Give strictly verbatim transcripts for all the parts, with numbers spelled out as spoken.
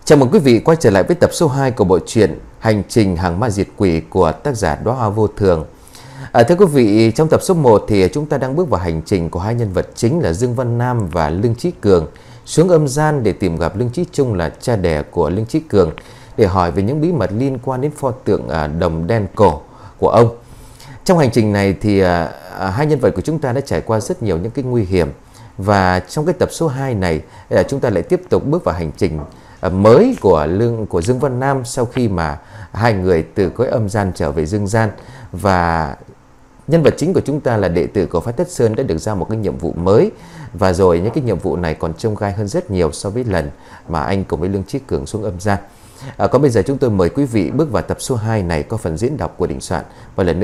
Chào mừng quý vị quay trở lại với tập số hai của bộ truyện Hành trình hàng ma diệt quỷ của tác giả Đóa Hoa Vô Thường. À, thưa quý vị, trong tập số một thì chúng ta đang bước vào hành trình của hai nhân vật chính là Dương Văn Nam và Lương Chí Cường xuống âm gian để tìm gặp Lương Chí Trung là cha đẻ của Lương Chí Cường để hỏi về những bí mật liên quan đến pho tượng à, đồng đen cổ của ông. Trong hành trình này thì à, à, hai nhân vật của chúng ta đã trải qua rất nhiều những cái nguy hiểm, và trong cái tập số hai này à, chúng ta lại tiếp tục bước vào hành trình mới của lương của Dương Văn Nam sau khi mà hai người từ cõi âm gian trở về dương gian. Và nhân vật chính của chúng ta là đệ tử của Phái Tất Sơn đã được giao một cái nhiệm vụ mới, và rồi những cái nhiệm vụ này còn chông gai hơn rất nhiều so với lần mà anh cùng với Lương Chí Cường xuống âm gian. À, còn bây giờ chúng tôi mời quý vị bước vào tập số hai này có phần diễn đọc của Đình Soạn. Và lần nữa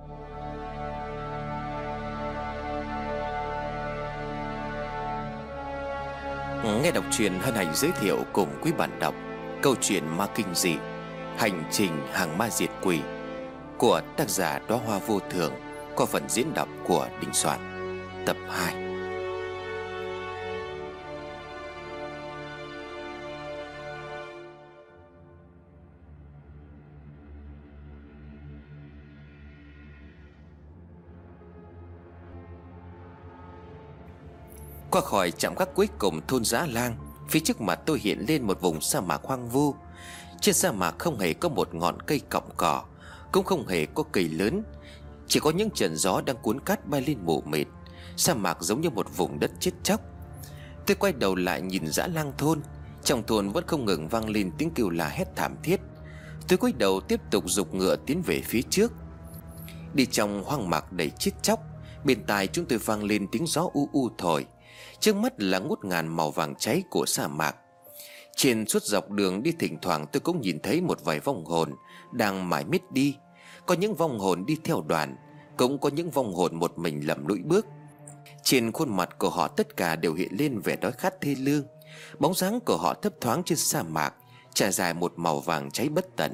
nghe đọc truyện hân hạnh giới thiệu cùng quý bạn đọc câu chuyện ma kinh dị Hành trình hàng ma diệt quỷ của tác giả Đóa Hoa Vô Thường qua phần diễn đọc của Đình Soạn. Tập hai. Qua khỏi trạm gác cuối cùng thôn Dã Lang, phía trước mặt tôi hiện lên một vùng sa mạc hoang vu. Trên sa mạc không hề có một ngọn cây cọng cỏ, cũng không hề có cây lớn, chỉ có những trận gió đang cuốn cát bay lên mù mịt. Sa mạc giống như một vùng đất chết chóc. Tôi quay đầu lại nhìn Dã Lang thôn. Trong thôn vẫn không ngừng vang lên tiếng kêu la hét thảm thiết. Tôi cúi đầu tiếp tục giục ngựa tiến về phía trước. Đi trong hoang mạc đầy chết chóc, bên tai chúng tôi vang lên tiếng gió u u thổi. Trước mắt là ngút ngàn màu vàng cháy của sa mạc. Trên suốt dọc đường đi, thỉnh thoảng tôi cũng nhìn thấy một vài vong hồn đang mải miết đi. Có những vong hồn đi theo đoàn, cũng có những vong hồn một mình lầm lũi bước. Trên khuôn mặt của họ tất cả đều hiện lên vẻ đói khát thê lương. Bóng dáng của họ thấp thoáng trên sa mạc, trải dài một màu vàng cháy bất tận.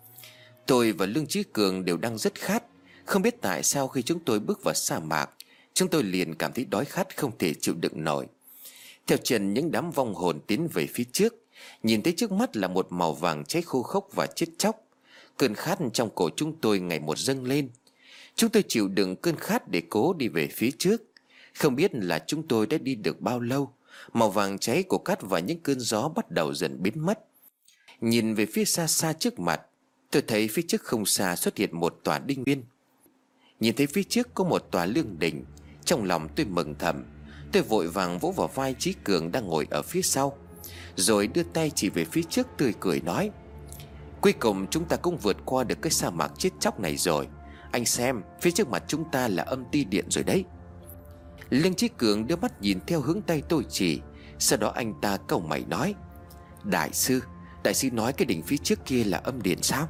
Tôi và Lương Chí Cường đều đang rất khát. Không biết tại sao khi chúng tôi bước vào sa mạc, chúng tôi liền cảm thấy đói khát không thể chịu đựng nổi. Theo chân những đám vong hồn tiến về phía trước, nhìn thấy trước mắt là một màu vàng cháy khô khốc và chết chóc. Cơn khát trong cổ chúng tôi ngày một dâng lên. Chúng tôi chịu đựng cơn khát để cố đi về phía trước. Không biết là chúng tôi đã đi được bao lâu, màu vàng cháy của cát và những cơn gió bắt đầu dần biến mất. Nhìn về phía xa xa trước mặt, tôi thấy phía trước không xa xuất hiện một tòa đinh viên. Nhìn thấy phía trước có một tòa lương đình, trong lòng tôi mừng thầm. Tôi vội vàng vỗ vào vai Chí Cường đang ngồi ở phía sau, rồi đưa tay chỉ về phía trước tươi cười nói: Cuối cùng chúng ta cũng vượt qua được cái sa mạc chết chóc này rồi. Anh xem, phía trước mặt chúng ta là âm ti điện rồi đấy. Lương Chí Cường đưa mắt nhìn theo hướng tay tôi chỉ. Sau đó anh ta cau mày nói: Đại sư, đại sư nói cái đỉnh phía trước kia là âm điện sao?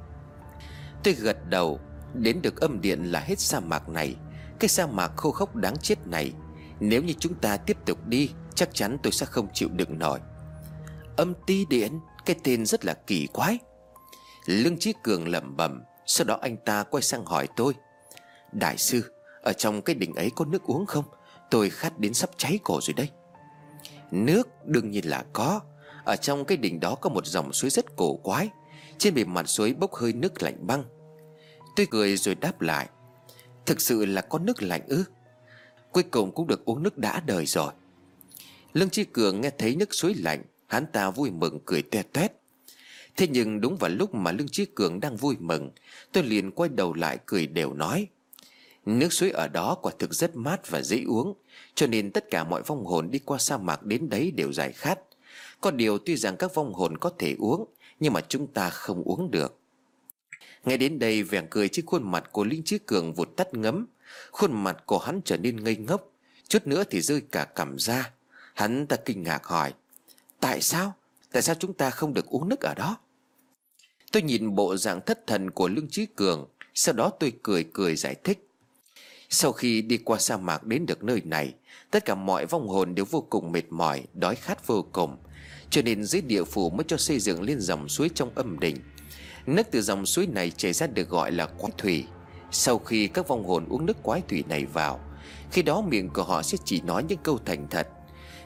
Tôi gật đầu. Đến được âm điện là hết sa mạc này, cái sa mạc khô khốc đáng chết này. Nếu như chúng ta tiếp tục đi, chắc chắn tôi sẽ không chịu đựng nổi. Âm ti điện, cái tên rất là kỳ quái. Lương Chí Cường lẩm bẩm. Sau đó anh ta quay sang hỏi tôi: Đại sư, ở trong cái đỉnh ấy có nước uống không? Tôi khát đến sắp cháy cổ rồi đây. Nước đương nhiên là có. Ở trong cái đỉnh đó có một dòng suối rất cổ quái. Trên bề mặt suối bốc hơi nước lạnh băng. Tôi cười rồi đáp lại: Thực sự là có nước lạnh ư? Cuối cùng cũng được uống nước đã đời rồi. Lương Chí Cường nghe thấy nước suối lạnh, hắn ta vui mừng cười toe toét. Thế nhưng đúng vào lúc mà Lương Chí Cường đang vui mừng, tôi liền quay đầu lại cười đều nói: Nước suối ở đó quả thực rất mát và dễ uống, cho nên tất cả mọi vong hồn đi qua sa mạc đến đấy đều giải khát. Có điều tuy rằng các vong hồn có thể uống, nhưng mà chúng ta không uống được. Ngay đến đây, vẻ cười trên khuôn mặt của Lương Chí Cường vụt tắt ngấm. Khuôn mặt của hắn trở nên ngây ngốc, chút nữa thì rơi cả cằm ra. Hắn ta kinh ngạc hỏi: Tại sao? Tại sao chúng ta không được uống nước ở đó? Tôi nhìn bộ dạng thất thần của Lương Chí Cường. Sau đó tôi cười cười giải thích: Sau khi đi qua sa mạc đến được nơi này, tất cả mọi vong hồn đều vô cùng mệt mỏi, đói khát vô cùng, cho nên dưới địa phủ mới cho xây dựng lên dòng suối trong âm đình. Nước từ dòng suối này chảy ra được gọi là quái thủy. Sau khi các vong hồn uống nước quái thủy này vào, khi đó miệng của họ sẽ chỉ nói những câu thành thật.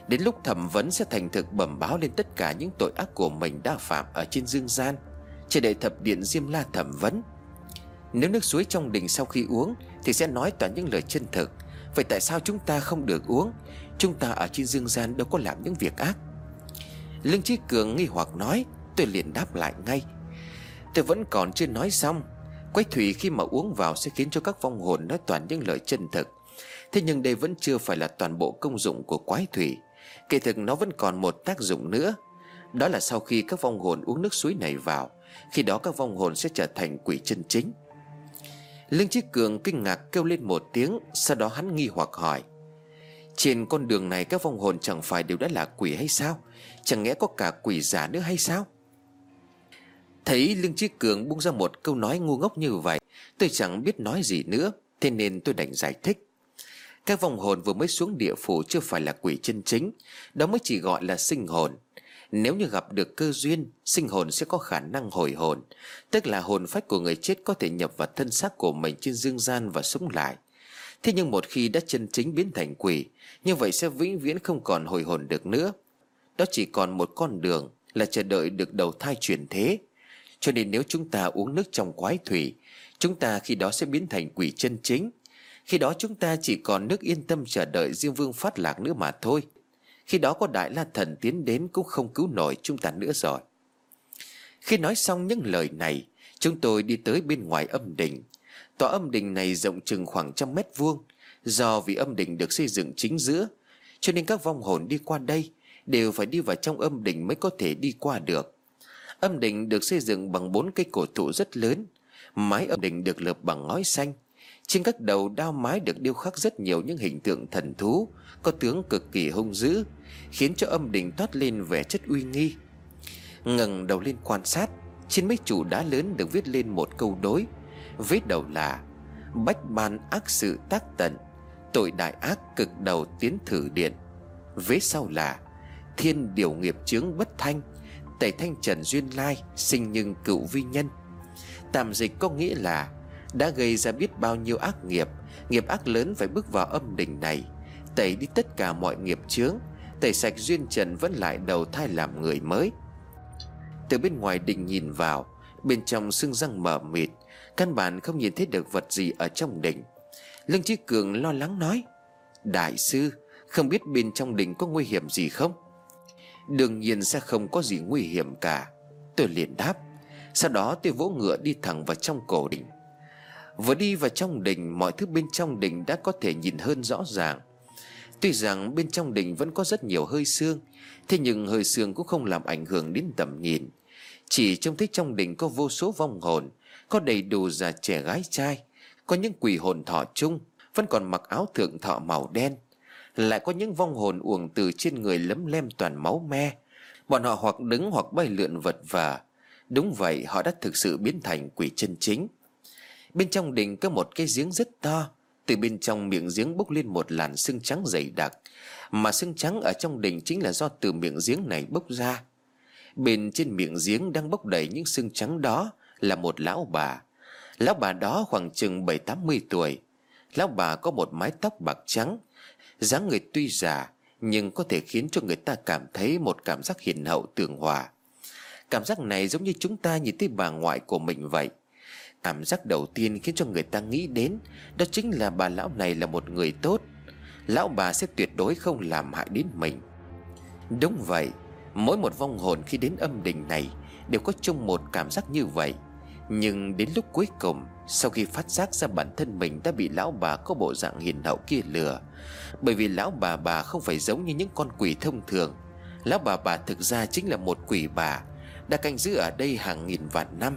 Đến lúc thẩm vấn sẽ thành thực bẩm báo lên tất cả những tội ác của mình đã phạm ở trên dương gian, chờ đợi thập điện Diêm La thẩm vấn. Nếu nước suối trong đình sau khi uống thì sẽ nói toàn những lời chân thực. Vậy tại sao chúng ta không được uống? Chúng ta ở trên dương gian đâu có làm những việc ác. Lương Chí Cường nghi hoặc nói. Tôi liền đáp lại ngay. Tôi vẫn còn chưa nói xong. Quái thủy khi mà uống vào sẽ khiến cho các vong hồn nói toàn những lời chân thực. Thế nhưng đây vẫn chưa phải là toàn bộ công dụng của quái thủy. Kỳ thực nó vẫn còn một tác dụng nữa. Đó là sau khi các vong hồn uống nước suối này vào, khi đó các vong hồn sẽ trở thành quỷ chân chính. Lương Chí Cường kinh ngạc kêu lên một tiếng. Sau đó hắn nghi hoặc hỏi: trên con đường này các vong hồn chẳng phải đều đã là quỷ hay sao? Chẳng lẽ có cả quỷ giả nữa hay sao? Thấy Lương Chí Cường buông ra một câu nói ngu ngốc như vậy, tôi chẳng biết nói gì nữa. Thế nên tôi đành giải thích. Các vong hồn vừa mới xuống địa phủ chưa phải là quỷ chân chính. Đó mới chỉ gọi là sinh hồn. Nếu như gặp được cơ duyên, sinh hồn sẽ có khả năng hồi hồn, tức là hồn phách của người chết có thể nhập vào thân xác của mình trên dương gian và sống lại. Thế nhưng một khi đã chân chính biến thành quỷ, như vậy sẽ vĩnh viễn không còn hồi hồn được nữa. Đó chỉ còn một con đường là chờ đợi được đầu thai chuyển thế. Cho nên nếu chúng ta uống nước trong quái thủy, chúng ta khi đó sẽ biến thành quỷ chân chính. Khi đó chúng ta chỉ còn nước yên tâm chờ đợi Diêm Vương phát lạc nữa mà thôi. Khi đó có Đại La Thần tiến đến cũng không cứu nổi chúng ta nữa rồi. Khi nói xong những lời này, chúng tôi đi tới bên ngoài âm đình. Tòa âm đình này rộng chừng khoảng trăm mét vuông. Do vì âm đình được xây dựng chính giữa, cho nên các vong hồn đi qua đây đều phải đi vào trong âm đình mới có thể đi qua được. Âm đình được xây dựng bằng bốn cây cổ thụ rất lớn. Mái âm đình được lợp bằng ngói xanh. Trên các đầu đao mái được điêu khắc rất nhiều những hình tượng thần thú có tướng cực kỳ hung dữ, khiến cho âm đình toát lên vẻ chất uy nghi. Ngẩng đầu lên quan sát, trên mấy trụ đá lớn được viết lên một câu đối. Vết đầu là: bách ban ác sự tác tận, tội đại ác cực đầu tiến thử điện. Vế sau là: thiên điều nghiệp chướng bất thanh, tẩy thanh trần duyên lai, sinh nhưng cựu vi nhân. Tạm dịch có nghĩa là đã gây ra biết bao nhiêu ác nghiệp, nghiệp ác lớn phải bước vào âm đình này, tẩy đi tất cả mọi nghiệp chướng, tẩy sạch duyên trần, vẫn lại đầu thai làm người mới. Từ bên ngoài đình nhìn vào, bên trong sương răng mờ mịt, căn bản không nhìn thấy được vật gì ở trong đình. Lương Chí Cường lo lắng nói: đại sư, không biết bên trong đình có nguy hiểm gì không? Đương nhiên sẽ không có gì nguy hiểm cả, tôi liền đáp. Sau đó tôi vỗ ngựa đi thẳng vào trong cổ đình. Vừa đi vào trong đình, mọi thứ bên trong đình đã có thể nhìn hơn rõ ràng. Tuy rằng bên trong đình vẫn có rất nhiều hơi sương, thế nhưng hơi sương cũng không làm ảnh hưởng đến tầm nhìn. Chỉ trông thấy trong đình có vô số vong hồn, có đầy đủ già trẻ gái trai, có những quỷ hồn thọ chung, vẫn còn mặc áo thượng thọ màu đen. Lại có những vong hồn uổng từ trên người lấm lem toàn máu me. Bọn họ hoặc đứng hoặc bay lượn vật vờ. Đúng vậy, họ đã thực sự biến thành quỷ chân chính. Bên trong đình có một cái giếng rất to. Từ bên trong miệng giếng bốc lên một làn sương trắng dày đặc. Mà sương trắng ở trong đình chính là do từ miệng giếng này bốc ra. Bên trên miệng giếng đang bốc đầy những sương trắng đó là một lão bà. Lão bà đó khoảng chừng bảy tám mươi tuổi. Lão bà có một mái tóc bạc trắng, dáng người tuy già nhưng có thể khiến cho người ta cảm thấy một cảm giác hiền hậu tường hòa. Cảm giác này giống như chúng ta nhìn thấy bà ngoại của mình vậy. Cảm giác đầu tiên khiến cho người ta nghĩ đến đó chính là bà lão này là một người tốt. Lão bà sẽ tuyệt đối không làm hại đến mình. Đúng vậy, mỗi một vong hồn khi đến âm đình này đều có chung một cảm giác như vậy. Nhưng đến lúc cuối cùng, sau khi phát giác ra bản thân mình đã bị lão bà có bộ dạng hiền hậu kia lừa, bởi vì lão bà bà không phải giống như những con quỷ thông thường. Lão bà bà thực ra chính là một quỷ bà đã canh giữ ở đây hàng nghìn vạn năm.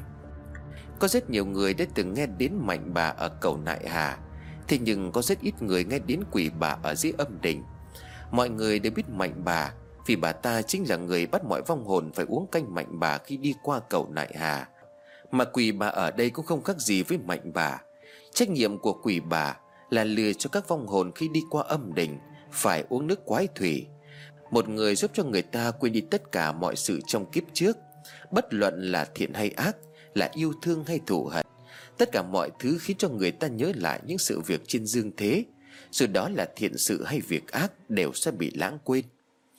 Có rất nhiều người đã từng nghe đến mạnh bà ở cầu Nại Hà, thế nhưng có rất ít người nghe đến quỷ bà ở dưới âm đình. Mọi người đều biết mạnh bà vì bà ta chính là người bắt mọi vong hồn phải uống canh mạnh bà khi đi qua cầu Nại Hà. Mà quỷ bà ở đây cũng không khác gì với mạnh bà. Trách nhiệm của quỷ bà là lừa cho các vong hồn khi đi qua âm đình phải uống nước quái thủy, một người giúp cho người ta quên đi tất cả mọi sự trong kiếp trước. Bất luận là thiện hay ác, là yêu thương hay thù hận, tất cả mọi thứ khiến cho người ta nhớ lại những sự việc trên dương thế, rồi đó là thiện sự hay việc ác đều sẽ bị lãng quên.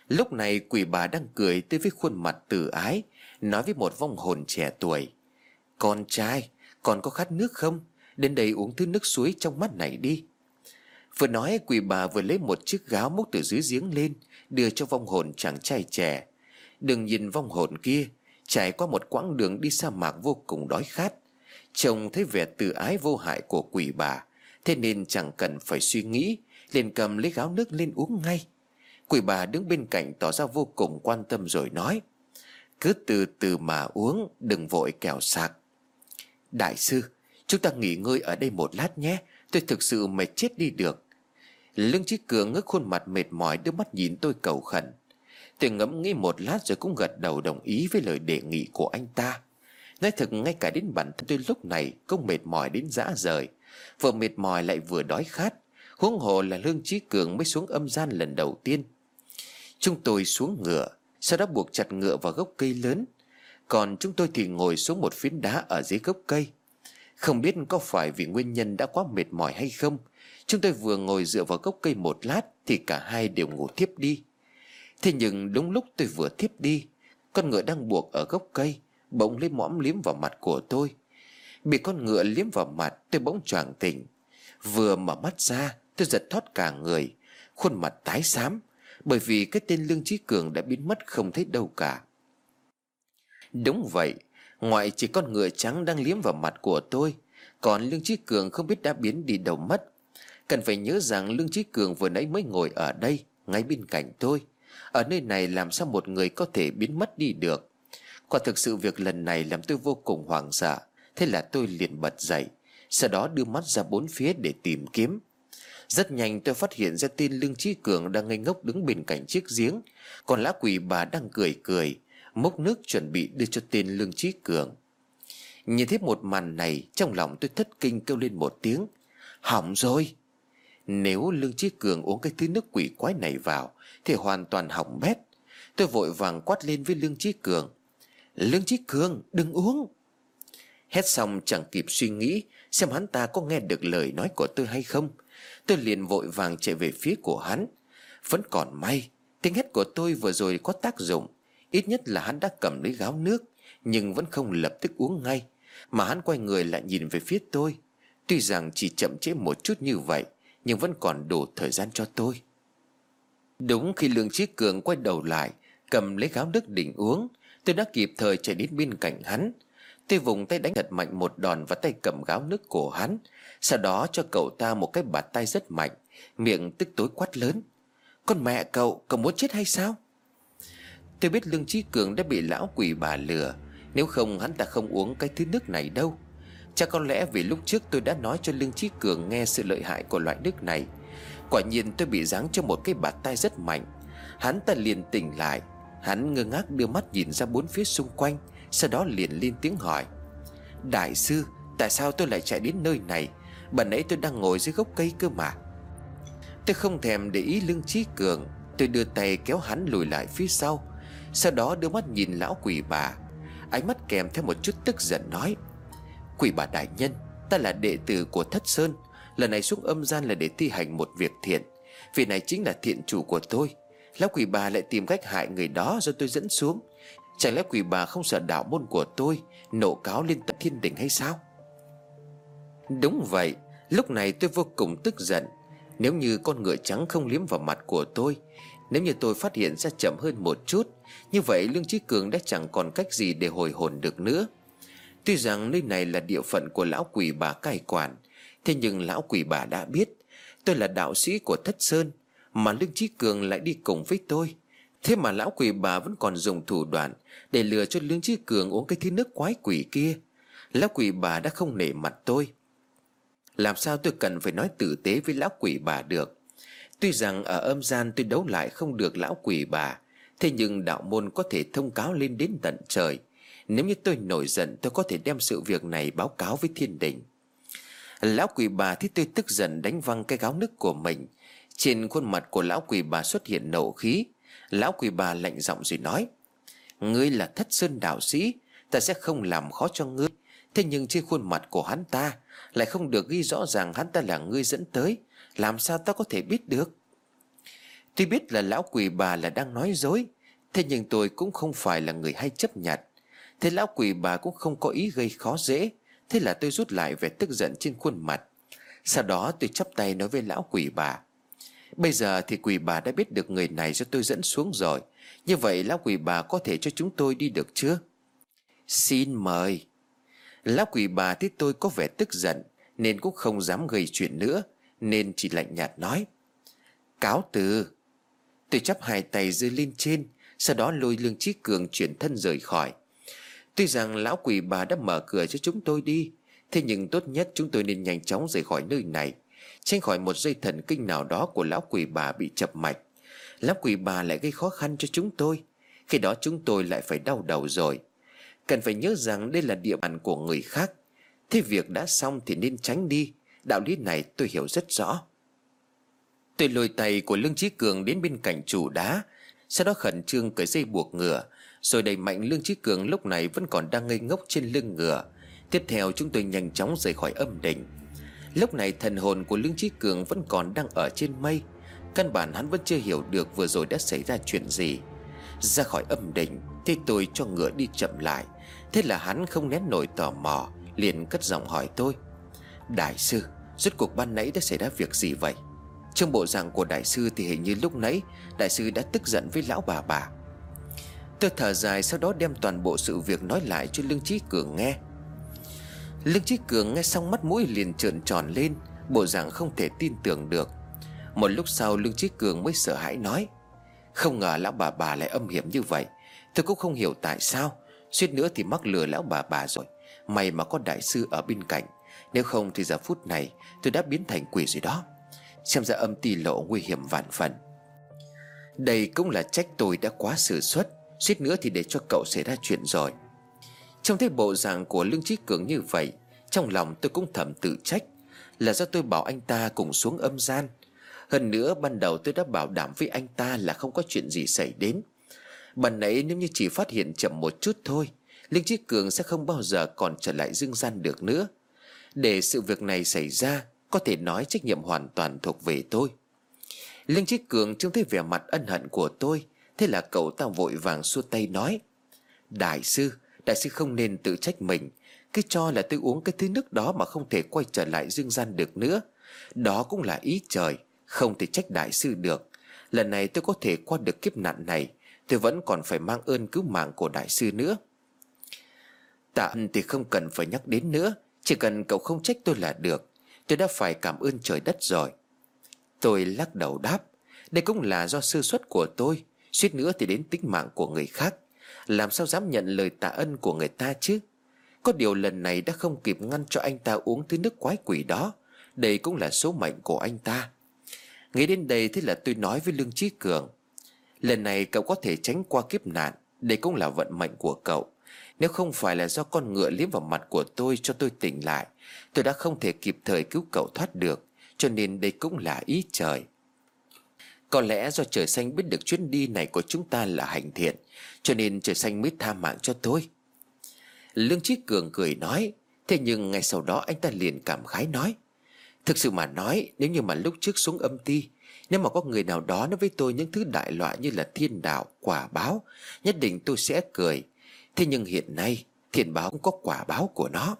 Lúc này quỷ bà đang cười tới với khuôn mặt từ ái, nói với một vong hồn trẻ tuổi: "Con trai, còn có khát nước không? Đến đây uống thứ nước suối trong mắt này đi." Vừa nói quỷ bà vừa lấy một chiếc gáo múc từ dưới giếng lên, đưa cho vong hồn chàng trai trẻ. Đừng nhìn vong hồn kia trải qua một quãng đường đi sa mạc vô cùng đói khát, trông thấy vẻ từ ái vô hại của quỷ bà, thế nên chẳng cần phải suy nghĩ, liền cầm lấy gáo nước lên uống ngay. Quỷ bà đứng bên cạnh tỏ ra vô cùng quan tâm rồi nói: "Cứ từ từ mà uống, đừng vội kẻo sạc." "Đại sư, chúng ta nghỉ ngơi ở đây một lát nhé, tôi thực sự mệt chết đi được." Lương Chí Cường ngước khuôn mặt mệt mỏi, đưa mắt nhìn tôi cầu khẩn. Tôi ngẫm nghĩ một lát rồi cũng gật đầu đồng ý với lời đề nghị của anh ta. Nói thật, ngay cả đến bản thân tôi lúc này cũng mệt mỏi đến rã rời, vừa mệt mỏi lại vừa đói khát, huống hồ là Lương Chí Cường mới xuống âm gian lần đầu tiên. Chúng tôi xuống ngựa, sau đó buộc chặt ngựa vào gốc cây lớn, còn chúng tôi thì ngồi xuống một phiến đá ở dưới gốc cây. Không biết có phải vì nguyên nhân đã quá mệt mỏi hay không, chúng tôi vừa ngồi dựa vào gốc cây một lát thì cả hai đều ngủ thiếp đi. Thế nhưng đúng lúc tôi vừa thiếp đi, con ngựa đang buộc ở gốc cây bỗng lấy mõm liếm vào mặt của tôi. Bị con ngựa liếm vào mặt, tôi bỗng choàng tỉnh. Vừa mở mắt ra, tôi giật thót cả người, khuôn mặt tái xám, bởi vì cái tên Lương Chí Cường đã biến mất không thấy đâu cả. Đúng vậy, ngoại chỉ con ngựa trắng đang liếm vào mặt của tôi, còn Lương Chí Cường không biết đã biến đi đâu mất. Cần phải nhớ rằng Lương Chí Cường vừa nãy mới ngồi ở đây, ngay bên cạnh tôi. Ở nơi này làm sao một người có thể biến mất đi được? Quả thực sự việc lần này làm tôi vô cùng hoảng sợ. Thế là tôi liền bật dậy, sau đó đưa mắt ra bốn phía để tìm kiếm. Rất nhanh tôi phát hiện ra tên Lương Chí Cường đang ngây ngốc đứng bên cạnh chiếc giếng, còn lão quỷ bà đang cười cười múc nước chuẩn bị đưa cho tên Lương Chí Cường. Nhìn thấy một màn này, trong lòng tôi thất kinh kêu lên một tiếng: "Hỏng rồi!" Nếu Lương Chí Cường uống cái thứ nước quỷ quái này vào thì hoàn toàn hỏng bét. Tôi vội vàng quát lên với Lương Chí Cường: "Lương Chí Cường, đừng uống!" Hét xong chẳng kịp suy nghĩ xem hắn ta có nghe được lời nói của tôi hay không, tôi liền vội vàng chạy về phía của hắn. Vẫn còn may tiếng hét của tôi vừa rồi có tác dụng, ít nhất là hắn đã cầm lấy gáo nước, nhưng vẫn không lập tức uống ngay, mà hắn quay người lại nhìn về phía tôi. Tuy rằng chỉ chậm trễ một chút như vậy, nhưng vẫn còn đủ thời gian cho tôi. Đúng khi Lương Chí Cường quay đầu lại cầm lấy gáo nước định uống, tôi đã kịp thời chạy đến bên cạnh hắn. Tôi vùng tay đánh thật mạnh một đòn vào tay cầm gáo nước của hắn, sau đó cho cậu ta một cái bạt tay rất mạnh, miệng tức tối quát lớn: "Con mẹ cậu, cậu muốn chết hay sao?" Tôi biết Lương Chí Cường đã bị lão quỷ bà lừa, nếu không hắn ta không uống cái thứ nước này đâu. Chắc có lẽ vì lúc trước tôi đã nói cho Lương Chí Cường nghe sự lợi hại của loại nước này. Quả nhiên tôi bị giáng cho một cái bạt tay rất mạnh. Hắn ta liền tỉnh lại. Hắn ngơ ngác đưa mắt nhìn ra bốn phía xung quanh, sau đó liền lên tiếng hỏi: "Đại sư, tại sao tôi lại chạy đến nơi này? Bần nãy tôi đang ngồi dưới gốc cây cơ mà." Tôi không thèm để ý Lương Chí Cường, tôi đưa tay kéo hắn lùi lại phía sau, sau đó đưa mắt nhìn lão quỷ bà, ánh mắt kèm theo một chút tức giận nói: "Quỷ bà đại nhân, ta là đệ tử của Thất Sơn, lần này xuống âm gian là để thi hành một việc thiện. Vị này chính là thiện chủ của tôi. Lão quỷ bà lại tìm cách hại người đó do tôi dẫn xuống. Chẳng lẽ quỷ bà không sợ đạo môn của tôi nộ cáo lên tận thiên đình hay sao?" Đúng vậy, lúc này tôi vô cùng tức giận. Nếu như con ngựa trắng không liếm vào mặt của tôi, nếu như tôi phát hiện ra chậm hơn một chút, như vậy Lương Chí Cường đã chẳng còn cách gì để hồi hồn được nữa. Tuy rằng nơi này là địa phận của lão quỷ bà cai quản, thế nhưng lão quỷ bà đã biết tôi là đạo sĩ của Thất Sơn, mà Lương Chí Cường lại đi cùng với tôi. Thế mà lão quỷ bà vẫn còn dùng thủ đoạn để lừa cho Lương Chí Cường uống cái thứ nước quái quỷ kia. Lão quỷ bà đã không nể mặt tôi, làm sao tôi cần phải nói tử tế với lão quỷ bà được. Tuy rằng ở âm gian tôi đấu lại không được lão quỷ bà, thế nhưng đạo môn có thể thông cáo lên đến tận trời. Nếu như tôi nổi giận, tôi có thể đem sự việc này báo cáo với thiên đình. Lão quỷ bà thấy tôi tức giận đánh văng cái gáo nước của mình. Trên khuôn mặt của lão quỷ bà xuất hiện nộ khí. Lão quỷ bà lạnh giọng rồi nói: "Ngươi là Thất Sơn đạo sĩ, ta sẽ không làm khó cho ngươi. Thế nhưng trên khuôn mặt của hắn ta lại không được ghi rõ ràng hắn ta là ngươi dẫn tới, làm sao ta có thể biết được?" Tuy biết là lão quỷ bà là đang nói dối, thế nhưng tôi cũng không phải là người hay chấp nhận. Thế lão quỷ bà cũng không có ý gây khó dễ. Thế là tôi rút lại vẻ tức giận trên khuôn mặt. Sau đó tôi chắp tay nói với lão quỷ bà: Bây giờ thì quỷ bà đã biết được người này do tôi dẫn xuống rồi. Như vậy lão quỷ bà có thể cho chúng tôi đi được chưa? Xin mời. Lão quỷ bà thấy tôi có vẻ tức giận nên cũng không dám gây chuyện nữa, nên chỉ lạnh nhạt nói: Cáo từ. Tôi chắp hai tay giơ lên trên, sau đó lôi Lương Chí Cường chuyển thân rời khỏi. Tuy rằng lão quỷ bà đã mở cửa cho chúng tôi đi, thế nhưng tốt nhất chúng tôi nên nhanh chóng rời khỏi nơi này, tránh khỏi một dây thần kinh nào đó của lão quỷ bà bị chập mạch. Lão quỷ bà lại gây khó khăn cho chúng tôi, khi đó chúng tôi lại phải đau đầu rồi. Cần phải nhớ rằng đây là địa bàn của người khác. Thế việc đã xong thì nên tránh đi. Đạo lý này tôi hiểu rất rõ. Tôi lôi tay của Lương Chí Cường đến bên cạnh trụ đá, sau đó khẩn trương cởi dây buộc ngựa, rồi đẩy mạnh Lương Chí Cường lúc này vẫn còn đang ngây ngốc trên lưng ngựa. Tiếp theo chúng tôi nhanh chóng rời khỏi âm đình. Lúc này thần hồn của Lương Chí Cường vẫn còn đang ở trên mây. Căn bản hắn vẫn chưa hiểu được vừa rồi đã xảy ra chuyện gì. Ra khỏi âm đình thì tôi cho ngựa đi chậm lại. Thế là hắn không nén nổi tò mò, liền cất giọng hỏi tôi: Đại sư, rốt cuộc ban nãy đã xảy ra việc gì vậy? Trong bộ dạng của đại sư thì hình như lúc nãy đại sư đã tức giận với lão bà bà. Tôi thở dài, sau đó đem toàn bộ sự việc nói lại cho Lương Chí Cường nghe. Lương Chí Cường nghe xong mắt mũi liền trợn tròn lên, bộ dạng không thể tin tưởng được. Một lúc sau Lương Chí Cường mới sợ hãi nói: Không ngờ lão bà bà lại âm hiểm như vậy. Tôi cũng không hiểu tại sao, suýt nữa thì mắc lừa lão bà bà rồi. May mà có đại sư ở bên cạnh, nếu không thì giờ phút này tôi đã biến thành quỷ rồi đó. Xem ra âm ti lộ nguy hiểm vạn phần. Đây cũng là trách tôi đã quá sử suất, suýt nữa thì để cho cậu xảy ra chuyện rồi. Trong thấy bộ dạng của Lương Chí Cường như vậy, trong lòng tôi cũng thầm tự trách, là do tôi bảo anh ta cùng xuống âm gian. Hơn nữa ban đầu tôi đã bảo đảm với anh ta là không có chuyện gì xảy đến. Ban nãy nếu như chỉ phát hiện chậm một chút thôi, Lương Chí Cường sẽ không bao giờ còn trở lại dương gian được nữa. Để sự việc này xảy ra, có thể nói trách nhiệm hoàn toàn thuộc về tôi. Lương Chí Cường trông thấy vẻ mặt ân hận của tôi, thế là cậu ta vội vàng xua tay nói: Đại sư, đại sư không nên tự trách mình. Cứ cho là tôi uống cái thứ nước đó mà không thể quay trở lại dương gian được nữa, đó cũng là ý trời, không thể trách đại sư được. Lần này tôi có thể qua được kiếp nạn này, tôi vẫn còn phải mang ơn cứu mạng của đại sư nữa. Tạ ân thì không cần phải nhắc đến nữa, chỉ cần cậu không trách tôi là được. Tôi đã phải cảm ơn trời đất rồi. Tôi lắc đầu đáp: Đây cũng là do sơ suất của tôi, suýt nữa thì đến tính mạng của người khác. Làm sao dám nhận lời tạ ân của người ta chứ. Có điều lần này đã không kịp ngăn cho anh ta uống thứ nước quái quỷ đó. Đây cũng là số mệnh của anh ta. Nghĩ đến đây thế là tôi nói với Lương Chí Cường: Lần này cậu có thể tránh qua kiếp nạn, đây cũng là vận mệnh của cậu. Nếu không phải là do con ngựa liếm vào mặt của tôi cho tôi tỉnh lại, tôi đã không thể kịp thời cứu cậu thoát được. Cho nên đây cũng là ý trời. Có lẽ do trời xanh biết được chuyến đi này của chúng ta là hành thiện, cho nên trời xanh mới tha mạng cho tôi. Lương Chí Cường cười nói. Thế nhưng ngay sau đó anh ta liền cảm khái nói: Thực sự mà nói, nếu như mà lúc trước xuống âm ti, nếu mà có người nào đó nói với tôi những thứ đại loại như là thiên đạo, quả báo, nhất định tôi sẽ cười. Thế nhưng hiện nay thiên báo cũng có quả báo của nó.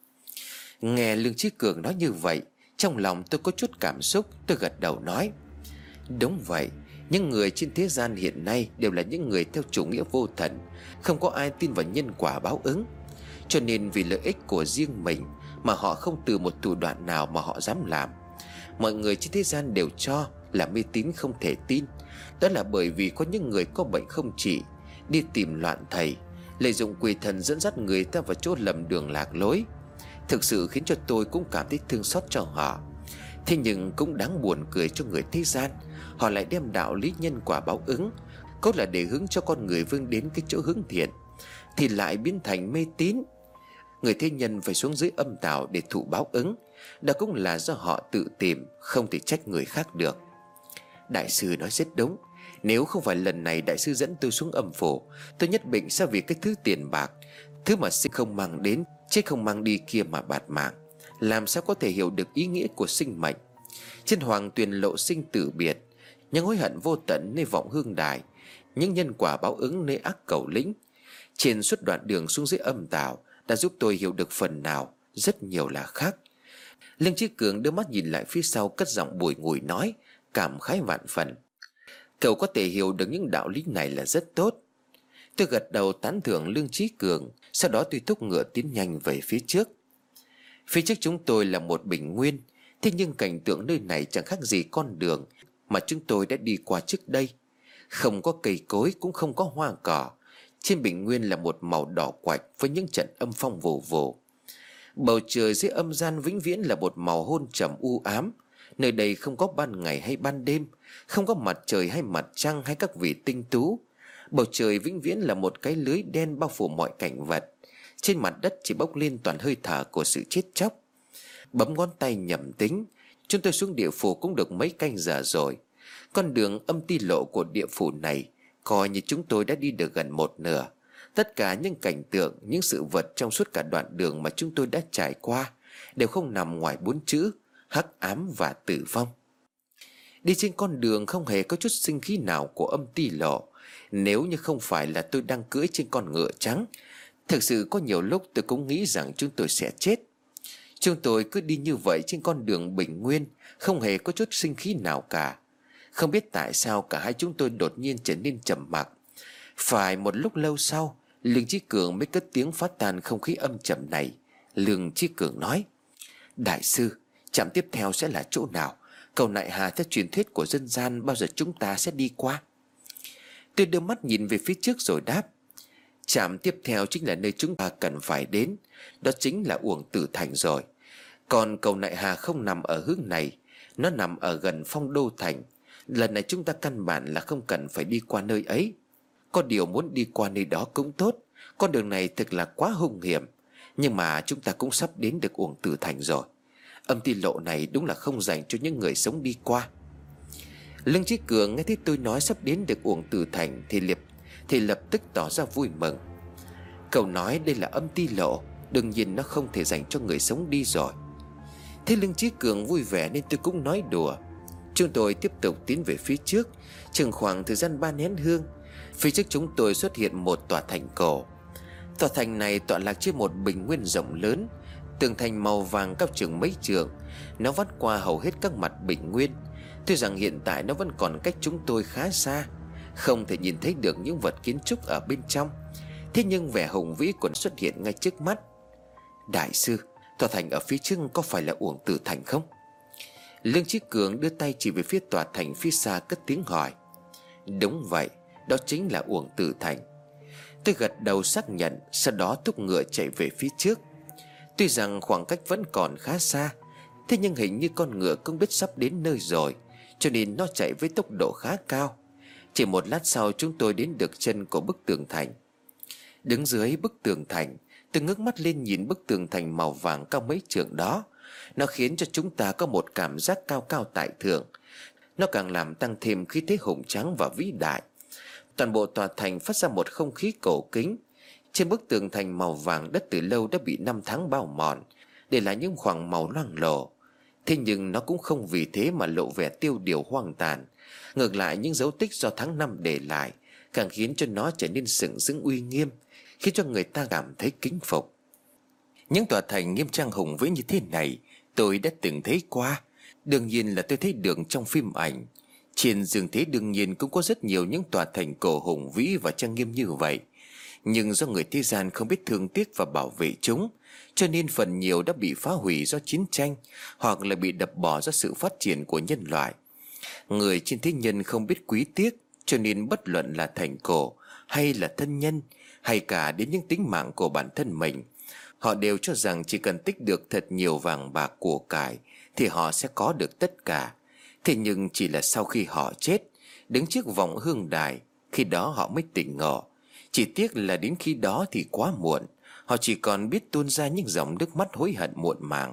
Nghe Lương Chí Cường nói như vậy, trong lòng tôi có chút cảm xúc. Tôi gật đầu nói: Đúng vậy, những người trên thế gian hiện nay đều là những người theo chủ nghĩa vô thần, không có ai tin vào nhân quả báo ứng. Cho nên vì lợi ích của riêng mình mà họ không từ một thủ đoạn nào mà họ dám làm. Mọi người trên thế gian đều cho là mê tín không thể tin. Đó là bởi vì có những người có bệnh không trị, đi tìm loạn thầy, lợi dụng quỷ thần dẫn dắt người ta vào chỗ lầm đường lạc lối. Thực sự khiến cho tôi cũng cảm thấy thương xót cho họ. Thế nhưng cũng đáng buồn cười cho người thế gian, họ lại đem đạo lý nhân quả báo ứng, cốt là để hướng cho con người vươn đến cái chỗ hướng thiện, thì lại biến thành mê tín. Người thế nhân phải xuống dưới âm tào để thụ báo ứng, đó cũng là do họ tự tìm, không thể trách người khác được. Đại sư nói rất đúng. Nếu không phải lần này đại sư dẫn tôi xuống âm phủ, tôi nhất định sẽ vì cái thứ tiền bạc, thứ mà sinh không mang đến, chết không mang đi kia mà bạt mạng. Làm sao có thể hiểu được ý nghĩa của sinh mệnh. Trên hoàng tuyền lộ sinh tử biệt, những hối hận vô tận nơi vọng hương đài, những nhân quả báo ứng nơi ác cầu lĩnh. Trên suốt đoạn đường xuống dưới âm tào đã giúp tôi hiểu được phần nào, rất nhiều là khác. Lương Chí Cường đưa mắt nhìn lại phía sau, cất giọng bùi ngùi nói, cảm khái vạn phần. Cậu có thể hiểu được những đạo lý này là rất tốt. Tôi gật đầu tán thưởng Lương Chí Cường. Sau đó tôi thúc ngựa tiến nhanh về phía trước. Phía trước chúng tôi là một bình nguyên. Thế nhưng cảnh tượng nơi này chẳng khác gì con đường mà chúng tôi đã đi qua trước đây. Không có cây cối, cũng không có hoa cỏ. Trên bình nguyên là một màu đỏ quạch với những trận âm phong vù vù. Bầu trời dưới âm gian vĩnh viễn là một màu hôn trầm u ám. Nơi đây không có ban ngày hay ban đêm, không có mặt trời hay mặt trăng hay các vị tinh tú. Bầu trời vĩnh viễn là một cái lưới đen bao phủ mọi cảnh vật. Trên mặt đất chỉ bốc lên toàn hơi thở của sự chết chóc. Bấm ngón tay nhẩm tính, chúng tôi xuống địa phủ cũng được mấy canh giờ rồi. Con đường âm ti lộ của địa phủ này coi như chúng tôi đã đi được gần một nửa. Tất cả những cảnh tượng, những sự vật trong suốt cả đoạn đường mà chúng tôi đã trải qua đều không nằm ngoài bốn chữ: hắc ám và tử vong. Đi trên con đường không hề có chút sinh khí nào của âm ti lộ. Nếu như không phải là tôi đang cưỡi trên con ngựa trắng, thực sự có nhiều lúc tôi cũng nghĩ rằng chúng tôi sẽ chết. Chúng tôi cứ đi như vậy trên con đường bình nguyên, không hề có chút sinh khí nào cả. Không biết tại sao cả hai chúng tôi đột nhiên trở nên trầm mặc. Phải một lúc lâu sau, Lương Chí Cường mới cất tiếng phá tan không khí âm trầm này. Lương Chí Cường nói: đại sư, trạm tiếp theo sẽ là chỗ nào? Cầu Nại Hà theo truyền thuyết của dân gian bao giờ chúng ta sẽ đi qua? Tôi đưa mắt nhìn về phía trước rồi đáp: trạm tiếp theo chính là nơi chúng ta cần phải đến. Đó chính là Uổng Tử Thành rồi. Còn cầu Nại Hà không nằm ở hướng này, nó nằm ở gần Phong Đô Thành. Lần này chúng ta căn bản là không cần phải đi qua nơi ấy. Có điều muốn đi qua nơi đó cũng tốt. Con đường này thực là quá hung hiểm. Nhưng mà chúng ta cũng sắp đến được Uổng Tử Thành rồi. Âm ti lộ này đúng là không dành cho những người sống đi qua. Lương Chí Cường nghe thấy tôi nói sắp đến được Uổng Tử Thành Thì lập, thì lập tức tỏ ra vui mừng. Cậu nói đây là âm ti lộ, đương nhiên nó không thể dành cho người sống đi rồi. Thế Lương Chí Cường vui vẻ nên tôi cũng nói đùa. Chúng tôi tiếp tục tiến về phía trước. Chừng khoảng thời gian ba nén hương, phía trước chúng tôi xuất hiện một tòa thành cổ. Tòa thành này tọa lạc trên một bình nguyên rộng lớn. Tường thành màu vàng cao chừng mấy trượng. Nó vắt qua hầu hết các mặt bình nguyên. Tuy rằng hiện tại nó vẫn còn cách chúng tôi khá xa, không thể nhìn thấy được những vật kiến trúc ở bên trong. Thế nhưng vẻ hùng vĩ còn xuất hiện ngay trước mắt. Đại sư, tòa thành ở phía trước có phải là Uổng Tử Thành không? Lương Chí Cường đưa tay chỉ về phía tòa thành phía xa, cất tiếng hỏi. Đúng vậy, đó chính là Uổng Tử Thành. Tôi gật đầu xác nhận, sau đó thúc ngựa chạy về phía trước. Tuy rằng khoảng cách vẫn còn khá xa, thế nhưng hình như con ngựa cũng biết sắp đến nơi rồi, cho nên nó chạy với tốc độ khá cao. Chỉ một lát sau chúng tôi đến được chân của bức tường thành. Đứng dưới bức tường thành, tôi ngước mắt lên nhìn bức tường thành màu vàng cao mấy trượng đó. Nó khiến cho chúng ta có một cảm giác cao cao tại thượng. Nó càng làm tăng thêm khí thế hùng tráng và vĩ đại. Toàn bộ tòa thành phát ra một không khí cổ kính. Trên bức tường thành màu vàng, đất từ lâu đã bị năm tháng bao mòn, để lại những khoảng màu loang lổ. Thế nhưng nó cũng không vì thế mà lộ vẻ tiêu điều hoang tàn. Ngược lại, những dấu tích do tháng năm để lại càng khiến cho nó trở nên sừng sững uy nghiêm, khiến cho người ta cảm thấy kính phục. Những tòa thành nghiêm trang hùng vĩ như thế này tôi đã từng thấy qua. Đương nhiên là tôi thấy được trong phim ảnh. Trên dương thế đương nhiên cũng có rất nhiều những tòa thành cổ hùng vĩ và trang nghiêm như vậy. Nhưng do người thế gian không biết thương tiếc và bảo vệ chúng, cho nên phần nhiều đã bị phá hủy do chiến tranh, hoặc là bị đập bỏ do sự phát triển của nhân loại. Người trên thế nhân không biết quý tiếc, cho nên bất luận là thành cổ, hay là thân nhân, hay cả đến những tính mạng của bản thân mình, họ đều cho rằng chỉ cần tích được thật nhiều vàng bạc của cải thì họ sẽ có được tất cả. Thế nhưng chỉ là sau khi họ chết, đứng trước vòng hương đài, khi đó họ mới tỉnh ngộ. Chỉ tiếc là đến khi đó thì quá muộn. Họ chỉ còn biết tuôn ra những dòng nước mắt hối hận muộn màng.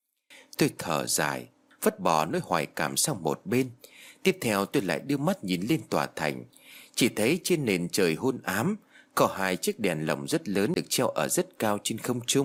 Tôi thở dài, vứt bỏ nỗi hoài cảm sang một bên. Tiếp theo tôi lại đưa mắt nhìn lên tòa thành. Chỉ thấy trên nền trời hôn ám có hai chiếc đèn lồng rất lớn được treo ở rất cao trên không trung.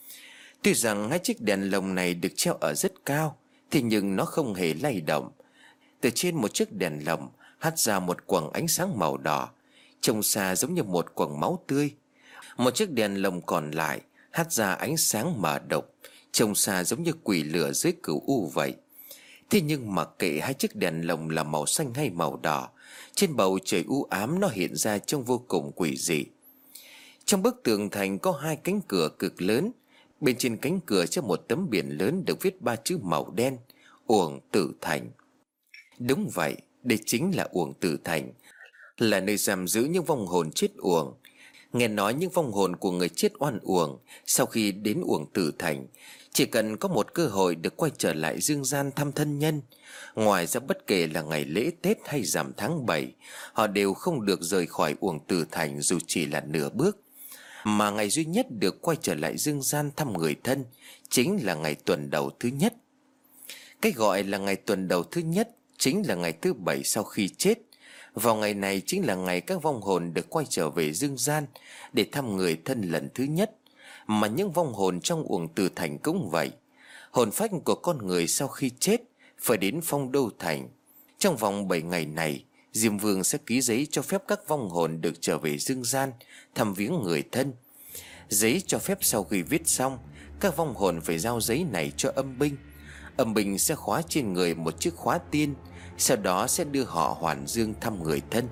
Tuy rằng hai chiếc đèn lồng này được treo ở rất cao, thế nhưng nó không hề lay động. Từ trên một chiếc đèn lồng hắt ra một quầng ánh sáng màu đỏ, trông xa giống như một quầng máu tươi. Một chiếc đèn lồng còn lại hắt ra ánh sáng mờ độc, trông xa giống như quỷ lửa dưới cửu u vậy. Thế nhưng mặc kệ hai chiếc đèn lồng là màu xanh hay màu đỏ, trên bầu trời u ám nó hiện ra trông vô cùng quỷ dị. Trong bức tường thành có hai cánh cửa cực lớn. Bên trên cánh cửa có một tấm biển lớn được viết ba chữ màu đen: Uổng Tử Thành. Đúng vậy, đây chính là Uổng Tử Thành, là nơi giam giữ những vong hồn chết uổng. Nghe nói những vong hồn của người chết oan uổng sau khi đến Uổng Tử Thành chỉ cần có một cơ hội được quay trở lại dương gian thăm thân nhân, ngoài ra bất kể là ngày lễ Tết hay rằm tháng bảy, họ đều không được rời khỏi Uổng Tử Thành dù chỉ là nửa bước. Mà ngày duy nhất được quay trở lại dương gian thăm người thân chính là ngày tuần đầu thứ nhất. Cái gọi là ngày tuần đầu thứ nhất chính là ngày thứ bảy sau khi chết. Vào ngày này chính là ngày các vong hồn được quay trở về dương gian để thăm người thân lần thứ nhất. Mà những vong hồn trong Uổng Tử Thành cũng vậy. Hồn phách của con người sau khi chết phải đến Phong Đô Thành. Trong vòng bảy ngày này, Diêm Vương sẽ ký giấy cho phép các vong hồn được trở về dương gian thăm viếng người thân. Giấy cho phép sau khi viết xong, các vong hồn phải giao giấy này cho âm binh. Âm binh sẽ khóa trên người một chiếc khóa tiên, sau đó sẽ đưa họ hoàn dương thăm người thân.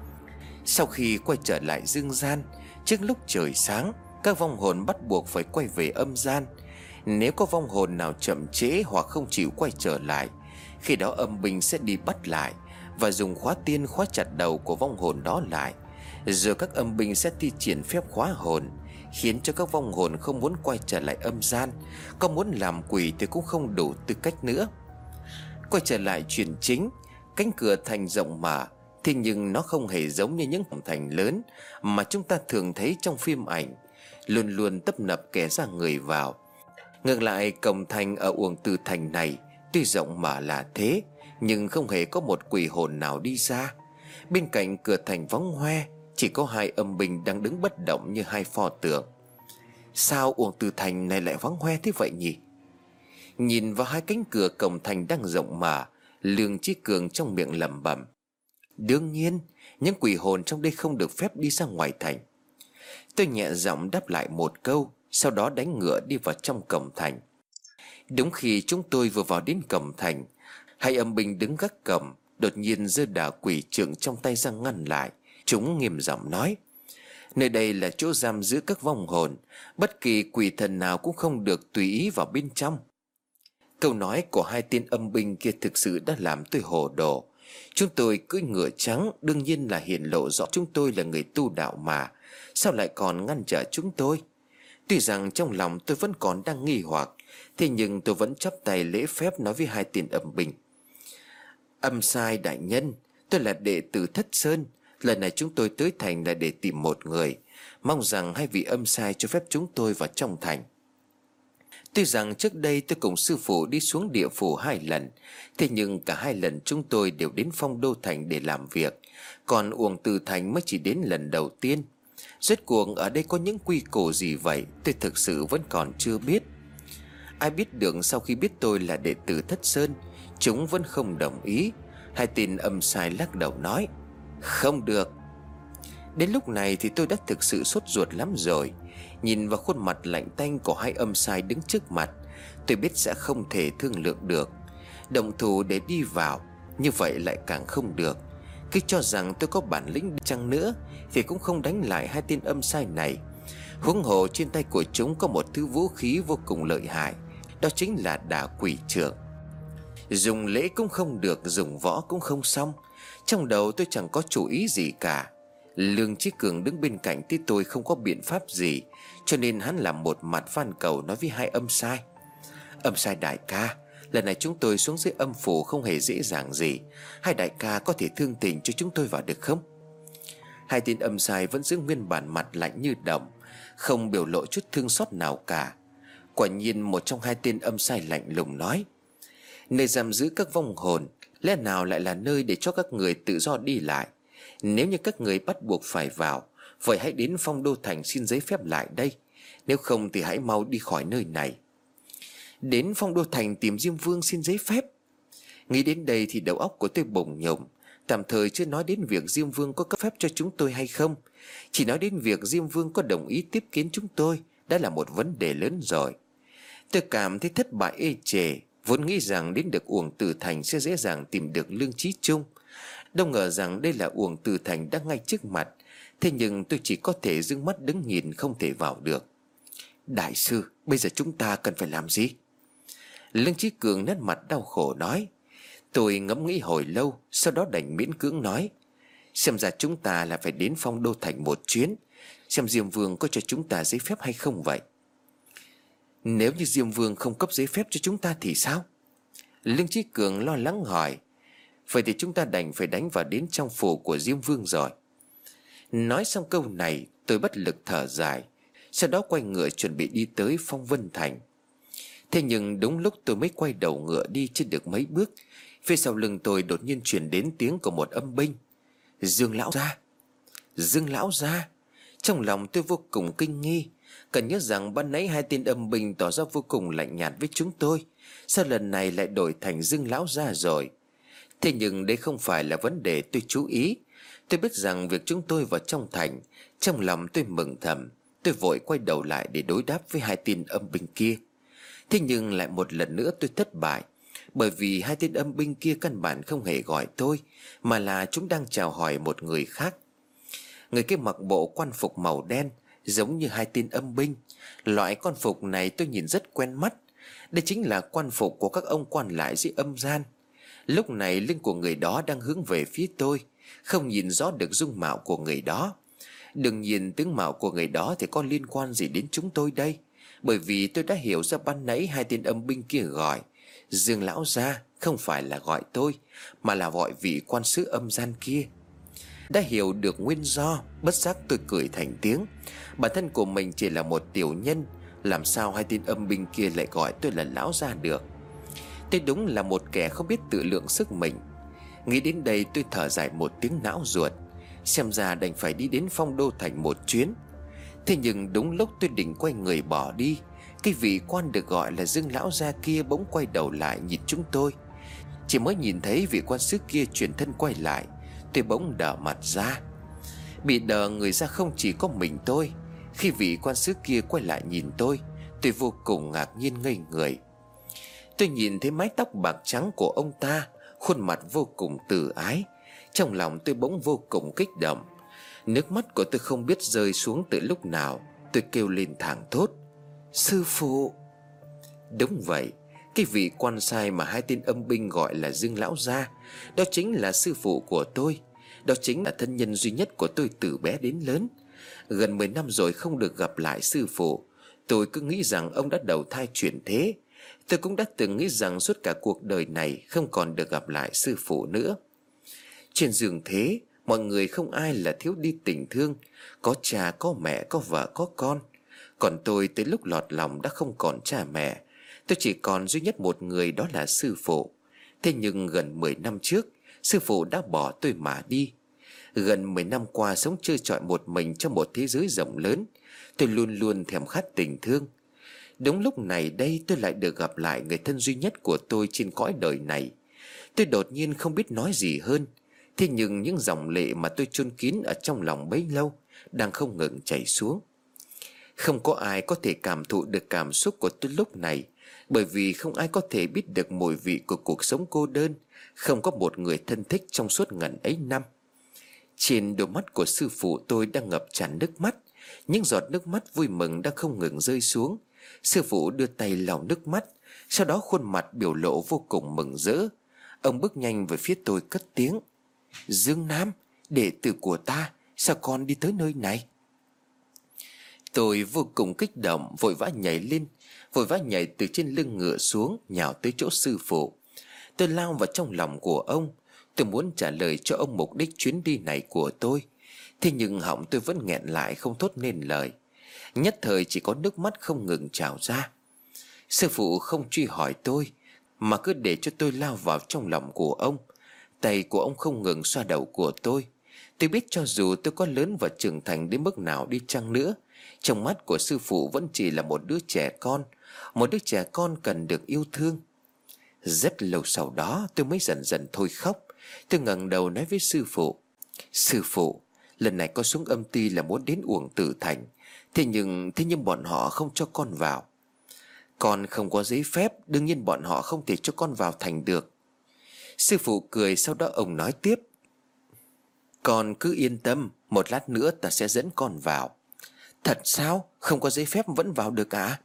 Sau khi quay trở lại dương gian, trước lúc trời sáng, các vong hồn bắt buộc phải quay về âm gian. Nếu có vong hồn nào chậm trễ hoặc không chịu quay trở lại, khi đó âm binh sẽ đi bắt lại và dùng khóa tiên khóa chặt đầu của vong hồn đó lại. Rồi các âm binh sẽ thi triển phép khóa hồn, khiến cho các vong hồn không muốn quay trở lại âm gian, có muốn làm quỷ thì cũng không đủ tư cách nữa. Quay trở lại chuyện chính, cánh cửa thành rộng mà, thế nhưng nó không hề giống như những cổng thành lớn mà chúng ta thường thấy trong phim ảnh, luôn luôn tấp nập kẻ ra người vào. Ngược lại, cổng thành ở Uổng Tử Thành này tuy rộng mà là thế, nhưng không hề có một quỷ hồn nào đi ra. Bên cạnh cửa thành vắng hoe, chỉ có hai âm binh đang đứng bất động như hai pho tượng. Sao Uổng Tử Thành này lại vắng hoe thế vậy nhỉ? Nhìn vào hai cánh cửa cổng thành đang rộng mà, Lương Chí Cường trong miệng lẩm bẩm: đương nhiên, những quỷ hồn trong đây không được phép đi ra ngoài thành. Tôi nhẹ giọng đáp lại một câu, sau đó đánh ngựa đi vào trong cổng thành. Đúng khi chúng tôi vừa vào đến cổng thành, hai âm binh đứng gác cổng đột nhiên giơ đả quỷ trượng trong tay ra ngăn lại. Chúng nghiêm giọng nói: nơi đây là chỗ giam giữ các vong hồn, bất kỳ quỷ thần nào cũng không được tùy ý vào bên trong. Câu nói của hai tên âm binh kia thực sự đã làm tôi hồ đồ. Chúng tôi cưỡi ngựa trắng, đương nhiên là hiện lộ rõ chúng tôi là người tu đạo mà, sao lại còn ngăn trở chúng tôi? Tuy rằng trong lòng tôi vẫn còn đang nghi hoặc, thế nhưng tôi vẫn chắp tay lễ phép nói với hai tên âm binh: Âm sai đại nhân, tôi là đệ tử Thất Sơn. Lần này chúng tôi tới thành là để tìm một người, mong rằng hai vị âm sai cho phép chúng tôi vào trong thành. Tuy rằng trước đây tôi cùng sư phụ đi xuống địa phủ hai lần, thế nhưng cả hai lần chúng tôi đều đến Phong Đô Thành để làm việc, còn Uổng Tử Thành mới chỉ đến lần đầu tiên. Rốt cuộc ở đây có những quy củ gì vậy, tôi thực sự vẫn còn chưa biết. Ai biết được sau khi biết tôi là đệ tử Thất Sơn, chúng vẫn không đồng ý. Hai tên âm sai lắc đầu nói: không được. Đến lúc này thì tôi đã thực sự sốt ruột lắm rồi. Nhìn vào khuôn mặt lạnh tanh của hai âm sai đứng trước mặt, tôi biết sẽ không thể thương lượng được. Động thủ để đi vào, như vậy lại càng không được. Cứ cho rằng tôi có bản lĩnh chăng nữa thì cũng không đánh lại hai tên âm sai này. Huống hồ trên tay của chúng có một thứ vũ khí vô cùng lợi hại, đó chính là đả quỷ trượng. Dùng lễ cũng không được, dùng võ cũng không xong. Trong đầu tôi chẳng có chủ ý gì cả. Lương Chí Cường đứng bên cạnh thì tôi không có biện pháp gì, cho nên hắn làm một mặt van cầu nói với hai âm sai: âm sai đại ca, lần này chúng tôi xuống dưới âm phủ không hề dễ dàng gì, hai đại ca có thể thương tình cho chúng tôi vào được không? Hai tên âm sai vẫn giữ nguyên bản mặt lạnh như đồng, không biểu lộ chút thương xót nào cả. Quả nhiên một trong hai tên âm sai lạnh lùng nói: nơi giam giữ các vong hồn lẽ nào lại là nơi để cho các người tự do đi lại? Nếu như các người bắt buộc phải vào, vậy hãy đến Phong Đô Thành xin giấy phép lại đây. Nếu không thì hãy mau đi khỏi nơi này. Đến Phong Đô Thành tìm Diêm Vương xin giấy phép? Nghĩ đến đây thì đầu óc của tôi bùng nhùng. Tạm thời chưa nói đến việc Diêm Vương có cấp phép cho chúng tôi hay không, chỉ nói đến việc Diêm Vương có đồng ý tiếp kiến chúng tôi đã là một vấn đề lớn rồi. Tôi cảm thấy thất bại ê chề. Vốn nghĩ rằng đến được Uổng Tử Thành sẽ dễ dàng tìm được lương trí chung, đâu ngờ rằng đây là Uổng Tử Thành đang ngay trước mặt. Thế nhưng tôi chỉ có thể dương mắt đứng nhìn, không thể vào được. Đại sư, bây giờ chúng ta cần phải làm gì? Lương Chí Cường nét mặt đau khổ nói. Tôi ngẫm nghĩ hồi lâu, sau đó đành miễn cưỡng nói. Xem ra chúng ta là phải đến Phong Đô Thành một chuyến, xem Diêm Vương có cho chúng ta giấy phép hay không vậy. Nếu như Diêm Vương không cấp giấy phép cho chúng ta thì sao? Lương Chí Cường lo lắng hỏi. Vậy thì chúng ta đành phải đánh vào đến trong phủ của Diêm Vương rồi. Nói xong câu này, tôi bất lực thở dài, sau đó quay ngựa chuẩn bị đi tới Phong Vân Thành. Thế nhưng đúng lúc tôi mới quay đầu ngựa đi chưa được mấy bước, phía sau lưng tôi đột nhiên truyền đến tiếng của một âm binh. Dương lão gia, Dương lão gia. Trong lòng tôi vô cùng kinh nghi. Cần nhớ rằng ban nãy hai tên âm binh tỏ ra vô cùng lạnh nhạt với chúng tôi, sao lần này lại đổi thành Dương lão gia rồi? Thế nhưng đây không phải là vấn đề tôi chú ý. Tôi biết rằng việc chúng tôi vào trong thành. Trong lòng tôi mừng thầm. Tôi vội quay đầu lại để đối đáp với hai tên âm binh kia. Thế nhưng lại một lần nữa tôi thất bại, bởi vì hai tên âm binh kia căn bản không hề gọi tôi, mà là chúng đang chào hỏi một người khác. Người kia mặc bộ quan phục màu đen, giống như hai tên âm binh. Loại quan phục này tôi nhìn rất quen mắt. Đây chính là quan phục của các ông quan lại dưới âm gian. Lúc này lưng của người đó đang hướng về phía tôi, không nhìn rõ được dung mạo của người đó. Đừng nhìn tướng mạo của người đó thì có liên quan gì đến chúng tôi đây, bởi vì tôi đã hiểu ra ban nãy hai tên âm binh kia gọi Dương lão gia không phải là gọi tôi, mà là gọi vị quan sứ âm gian kia. Đã hiểu được nguyên do, bất giác tôi cười thành tiếng. Bản thân của mình chỉ là một tiểu nhân, làm sao hai tên âm binh kia lại gọi tôi là lão gia được? Tôi đúng là một kẻ không biết tự lượng sức mình. Nghĩ đến đây tôi thở dài một tiếng não ruột. Xem ra đành phải đi đến Phong Đô Thành một chuyến. Thế nhưng đúng lúc tôi định quay người bỏ đi, cái vị quan được gọi là Dương lão gia kia bỗng quay đầu lại nhìn chúng tôi. Chỉ mới nhìn thấy vị quan sứ kia chuyển thân quay lại, tôi bỗng đờ mặt ra. Bị đờ người ra không chỉ có mình tôi. Khi vị quan sứ kia quay lại nhìn tôi, tôi vô cùng ngạc nhiên ngây người. Tôi nhìn thấy mái tóc bạc trắng của ông ta, khuôn mặt vô cùng từ ái. Trong lòng tôi bỗng vô cùng kích động. Nước mắt của tôi không biết rơi xuống từ lúc nào. Tôi kêu lên thảng thốt. Sư phụ! Đúng vậy, cái vị quan sai mà hai tên âm binh gọi là Dương lão gia, đó chính là sư phụ của tôi. Đó chính là thân nhân duy nhất của tôi từ bé đến lớn. Gần mười năm rồi không được gặp lại sư phụ. Tôi cứ nghĩ rằng ông đã đầu thai chuyển thế. Tôi cũng đã từng nghĩ rằng suốt cả cuộc đời này không còn được gặp lại sư phụ nữa. Trên giường thế, mọi người không ai là thiếu đi tình thương. Có cha, có mẹ, có vợ, có con. Còn tôi tới lúc lọt lòng đã không còn cha mẹ. Tôi chỉ còn duy nhất một người, đó là sư phụ. Thế nhưng gần mười năm trước, sư phụ đã bỏ tôi mà đi. Gần mười năm qua sống trơ trọi một mình trong một thế giới rộng lớn, tôi luôn luôn thèm khát tình thương. Đúng lúc này đây tôi lại được gặp lại người thân duy nhất của tôi trên cõi đời này. Tôi đột nhiên không biết nói gì hơn. Thế nhưng những dòng lệ mà tôi chôn kín ở trong lòng bấy lâu đang không ngừng chảy xuống. Không có ai có thể cảm thụ được cảm xúc của tôi lúc này, bởi vì không ai có thể biết được mùi vị của cuộc sống cô đơn, không có một người thân thích trong suốt ngần ấy năm. Trên đôi mắt của sư phụ tôi đang ngập tràn nước mắt. Những giọt nước mắt vui mừng đang không ngừng rơi xuống. Sư phụ đưa tay lau nước mắt, sau đó khuôn mặt biểu lộ vô cùng mừng rỡ. Ông bước nhanh về phía tôi cất tiếng. Dương Nam, đệ tử của ta, sao con đi tới nơi này? Tôi vô cùng kích động, vội vã nhảy lên, vội vã nhảy từ trên lưng ngựa xuống, nhào tới chỗ sư phụ. Tôi lao vào trong lòng của ông. Tôi muốn trả lời cho ông mục đích chuyến đi này của tôi. Thế nhưng họng tôi vẫn nghẹn lại không thốt nên lời. Nhất thời chỉ có nước mắt không ngừng trào ra. Sư phụ không truy hỏi tôi, mà cứ để cho tôi lao vào trong lòng của ông. Tay của ông không ngừng xoa đầu của tôi. Tôi biết cho dù tôi có lớn và trưởng thành đến mức nào đi chăng nữa, trong mắt của sư phụ vẫn chỉ là một đứa trẻ con. Một đứa trẻ con cần được yêu thương. Rất lâu sau đó tôi mới dần dần thôi khóc. Tôi ngẩng đầu nói với sư phụ: Sư phụ, lần này con xuống âm ty là muốn đến Uổng Tử Thành. Thế nhưng Thế nhưng bọn họ không cho con vào. Con không có giấy phép, đương nhiên bọn họ không thể cho con vào thành được. Sư phụ cười, sau đó ông nói tiếp: Con cứ yên tâm, một lát nữa ta sẽ dẫn con vào. Thật sao? Không có giấy phép vẫn vào được à?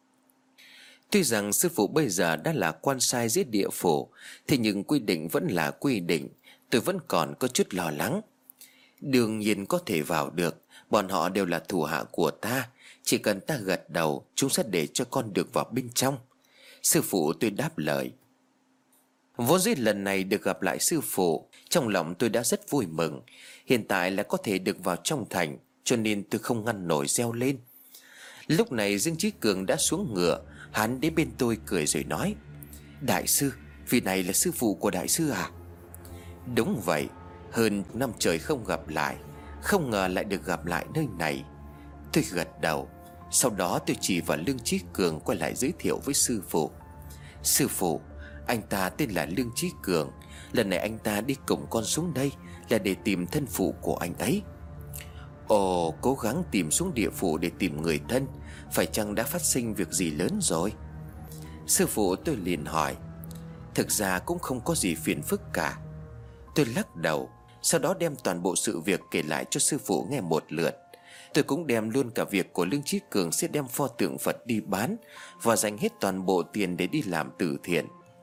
Tuy rằng sư phụ bây giờ đã là quan sai dưới địa phủ, thế nhưng quy định vẫn là quy định. Tôi vẫn còn có chút lo lắng. Đương nhiên có thể vào được. Bọn họ đều là thủ hạ của ta. Chỉ cần ta gật đầu, chúng sẽ để cho con được vào bên trong. Sư phụ tôi đáp lời. Vốn dĩ lần này được gặp lại sư phụ, trong lòng tôi đã rất vui mừng. Hiện tại là có thể được vào trong thành, cho nên tôi không ngăn nổi reo lên. Lúc này Dương Chí Cường đã xuống ngựa. Hắn đến bên tôi cười rồi nói: Đại sư, vị này là sư phụ của đại sư à? Đúng vậy. Hơn năm trời không gặp lại, không ngờ lại được gặp lại nơi này. Tôi gật đầu. Sau đó tôi chỉ vào Lương Chí Cường, quay lại giới thiệu với sư phụ: Sư phụ, anh ta tên là Lương Chí Cường. Lần này anh ta đi cùng con xuống đây là để tìm thân phụ của anh ấy. Ồ, cố gắng tìm xuống địa phủ để tìm người thân. Phải chăng đã phát sinh việc gì lớn rồi? Sư phụ tôi liền hỏi. Thực ra cũng không có gì phiền phức cả. Tôi lắc đầu. Sau đó đem toàn bộ sự việc kể lại cho sư phụ nghe một lượt. Tôi cũng đem luôn cả việc của Lương Chí Cường sẽ đem pho tượng Phật đi bán và dành hết toàn bộ tiền để đi làm từ thiện.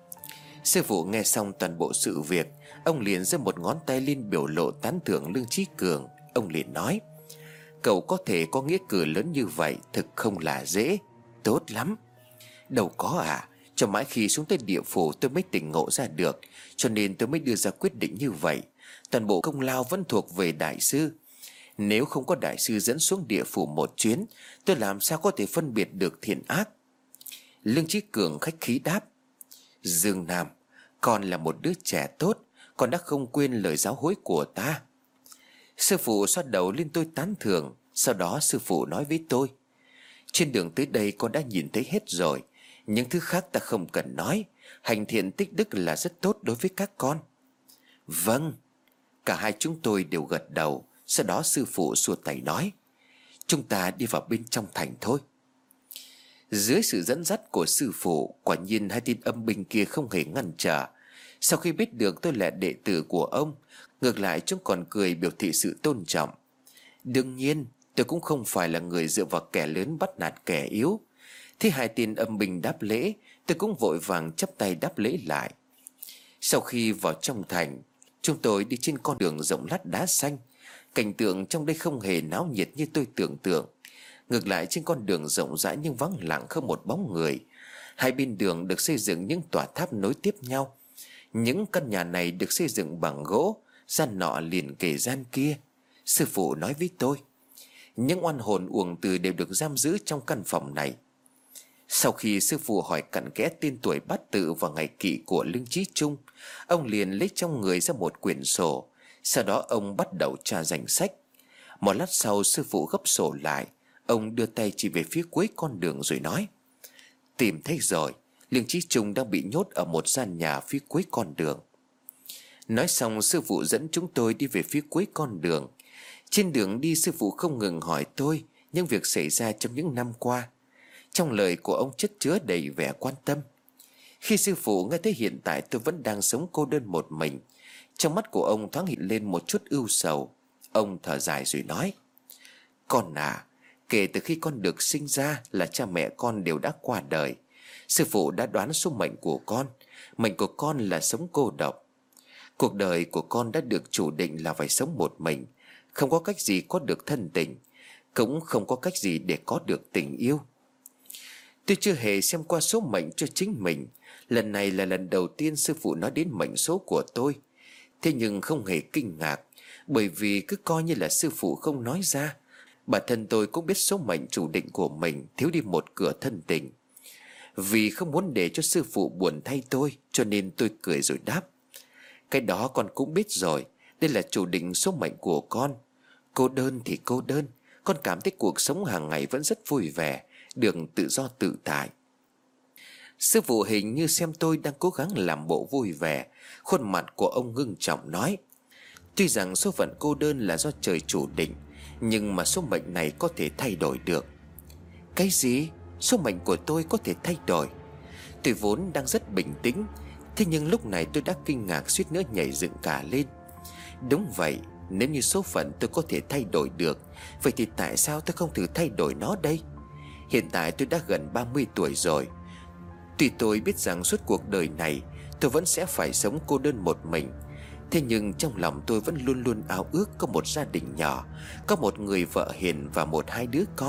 Sư phụ nghe xong toàn bộ sự việc, ông liền giơ một ngón tay lên biểu lộ tán thưởng Lương Chí Cường. Ông liền nói: Cậu có thể có nghĩa cử lớn như vậy thực không là dễ. Tốt lắm. Đâu có à, cho mãi khi xuống tới địa phủ tôi mới tỉnh ngộ ra được, cho nên tôi mới đưa ra quyết định như vậy. Toàn bộ công lao vẫn thuộc về đại sư. Nếu không có đại sư dẫn xuống địa phủ một chuyến, tôi làm sao có thể phân biệt được thiện ác? Lương Chí Cường khách khí đáp: Dương Nam, con là một đứa trẻ tốt, con đã không quên lời giáo huấn của ta. Sư phụ xoa đầu lên tôi tán thưởng. Sau đó sư phụ nói với tôi: Trên đường tới đây con đã nhìn thấy hết rồi. Những thứ khác ta không cần nói. Hành thiện tích đức là rất tốt đối với các con. Vâng. Cả hai chúng tôi đều gật đầu. Sau đó sư phụ xua tay nói: Chúng ta đi vào bên trong thành thôi. Dưới sự dẫn dắt của sư phụ, quả nhiên hai tên âm binh kia không hề ngăn trở. Sau khi biết được tôi là đệ tử của ông, ngược lại chúng còn cười biểu thị sự tôn trọng. Đương nhiên tôi cũng không phải là người dựa vào kẻ lớn bắt nạt kẻ yếu. Thế hai tên âm binh đáp lễ, tôi cũng vội vàng chắp tay đáp lễ lại. Sau khi vào trong thành, chúng tôi đi trên con đường rộng lát đá xanh. Cảnh tượng trong đây không hề náo nhiệt như tôi tưởng tượng. Ngược lại, trên con đường rộng rãi nhưng vắng lặng không một bóng người. Hai bên đường được xây dựng những tòa tháp nối tiếp nhau. Những căn nhà này được xây dựng bằng gỗ, gian nọ liền kề gian kia. Sư phụ nói với tôi: Những oan hồn uổng từ đều được giam giữ trong căn phòng này. Sau khi sư phụ hỏi cặn kẽ tên tuổi bát tự và ngày kỵ của Lương Chí Trung, ông liền lấy trong người ra một quyển sổ. Sau đó ông bắt đầu tra danh sách. Một lát sau sư phụ gấp sổ lại. Ông đưa tay chỉ về phía cuối con đường rồi nói: Tìm thấy rồi, Lương Chí Trung đang bị nhốt ở một gian nhà phía cuối con đường. Nói xong sư phụ dẫn chúng tôi đi về phía cuối con đường. Trên đường đi sư phụ không ngừng hỏi tôi những việc xảy ra trong những năm qua. Trong lời của ông chất chứa đầy vẻ quan tâm. Khi sư phụ nghe thấy hiện tại tôi vẫn đang sống cô đơn một mình, trong mắt của ông thoáng hiện lên một chút ưu sầu. Ông thở dài rồi nói: Con à, kể từ khi con được sinh ra là cha mẹ con đều đã qua đời. Sư phụ đã đoán số mệnh của con. Mệnh của con là sống cô độc. Cuộc đời của con đã được chủ định là phải sống một mình. Không có cách gì có được thân tình, cũng không có cách gì để có được tình yêu. Tôi chưa hề xem qua số mệnh cho chính mình. Lần này là lần đầu tiên sư phụ nói đến mệnh số của tôi. Thế nhưng không hề kinh ngạc, bởi vì cứ coi như là sư phụ không nói ra. Bản thân tôi cũng biết số mệnh chủ định của mình thiếu đi một cửa thân tình. Vì không muốn để cho sư phụ buồn thay tôi, cho nên tôi cười rồi đáp: Cái đó con cũng biết rồi. Đây là chủ định số mệnh của con. Cô đơn thì cô đơn, con cảm thấy cuộc sống hàng ngày vẫn rất vui vẻ, được tự do tự tại. Sư phụ hình như xem tôi đang cố gắng làm bộ vui vẻ. Khuôn mặt của ông ngưng trọng nói: Tuy rằng số phận cô đơn là do trời chủ định, nhưng mà số mệnh này có thể thay đổi được. Cái gì? Số mệnh của tôi có thể thay đổi? Tôi vốn đang rất bình tĩnh, thế nhưng lúc này tôi đã kinh ngạc suýt nữa nhảy dựng cả lên. Đúng vậy, nếu như số phận tôi có thể thay đổi được, vậy thì tại sao tôi không thử thay đổi nó đây? Hiện tại tôi đã gần ba mươi tuổi rồi. Tuy tôi biết rằng suốt cuộc đời này tôi vẫn sẽ phải sống cô đơn một mình, thế nhưng trong lòng tôi vẫn luôn luôn ao ước có một gia đình nhỏ, có một người vợ hiền và một hai đứa con.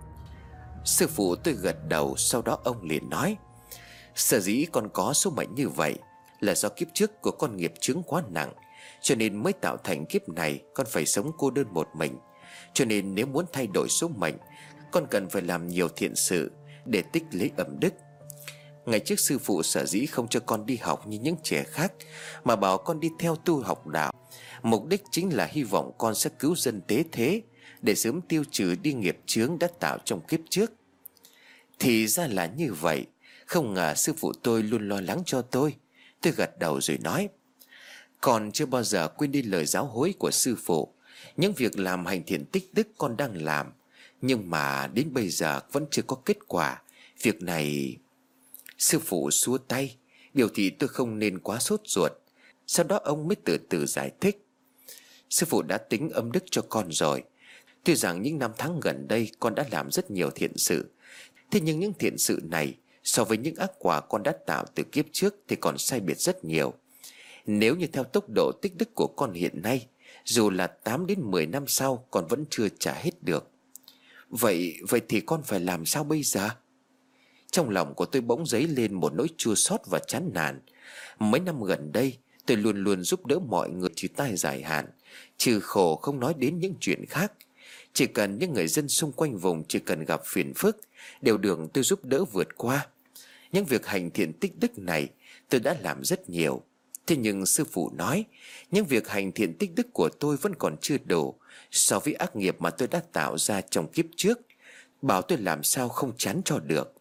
Sư phụ tôi gật đầu, sau đó ông liền nói: Sở dĩ con có số mệnh như vậy là do kiếp trước của con nghiệp chướng quá nặng, cho nên mới tạo thành kiếp này con phải sống cô đơn một mình. Cho nên nếu muốn thay đổi số mệnh, con cần phải làm nhiều thiện sự để tích lũy âm đức. Ngày trước sư phụ sở dĩ không cho con đi học như những trẻ khác, mà bảo con đi theo tu học đạo, mục đích chính là hy vọng con sẽ cứu dân tế thế, để sớm tiêu trừ đi nghiệp chướng đã tạo trong kiếp trước. Thì ra là như vậy. Không ngờ sư phụ tôi luôn lo lắng cho tôi. Tôi gật đầu rồi nói: Con chưa bao giờ quên đi lời giáo huấn của sư phụ. Những việc làm hành thiện tích đức con đang làm, nhưng mà đến bây giờ vẫn chưa có kết quả. Việc này... Sư phụ xua tay, biểu thị tôi không nên quá sốt ruột. Sau đó ông mới từ từ giải thích: Sư phụ đã tính âm đức cho con rồi. Tuy rằng những năm tháng gần đây con đã làm rất nhiều thiện sự, thế nhưng những thiện sự này so với những ác quả con đã tạo từ kiếp trước thì còn sai biệt rất nhiều. Nếu như theo tốc độ tích đức của con hiện nay, dù là tám đến mười năm sau con vẫn chưa trả hết được. Vậy, vậy thì con phải làm sao bây giờ? Trong lòng của tôi bỗng dấy lên một nỗi chua xót và chán nản. Mấy năm gần đây tôi luôn luôn giúp đỡ mọi người trừ tai dài hạn, trừ khổ không nói đến những chuyện khác. Chỉ cần những người dân xung quanh vùng chỉ cần gặp phiền phức đều được tôi giúp đỡ vượt qua. Những việc hành thiện tích đức này tôi đã làm rất nhiều. Thế nhưng sư phụ nói những việc hành thiện tích đức của tôi vẫn còn chưa đủ so với ác nghiệp mà tôi đã tạo ra trong kiếp trước. Bảo tôi làm sao không chán cho được.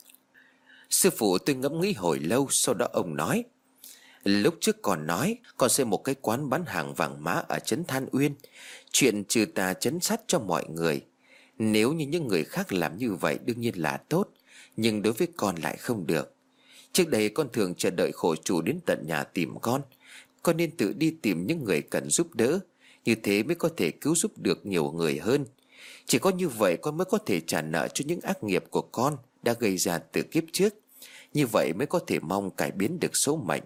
Sư phụ tôi ngẫm nghĩ hồi lâu, sau đó ông nói: Lúc trước còn nói con xây một cái quán bán hàng vàng mã ở trấn Than Uyên, chuyện trừ tà trấn sát cho mọi người. Nếu như những người khác làm như vậy đương nhiên là tốt, nhưng đối với con lại không được. Trước đây con thường chờ đợi khổ chủ đến tận nhà tìm con. Con nên tự đi tìm những người cần giúp đỡ, như thế mới có thể cứu giúp được nhiều người hơn. Chỉ có như vậy con mới có thể trả nợ cho những ác nghiệp của con đã gây ra từ kiếp trước. Như vậy mới có thể mong cải biến được số mệnh.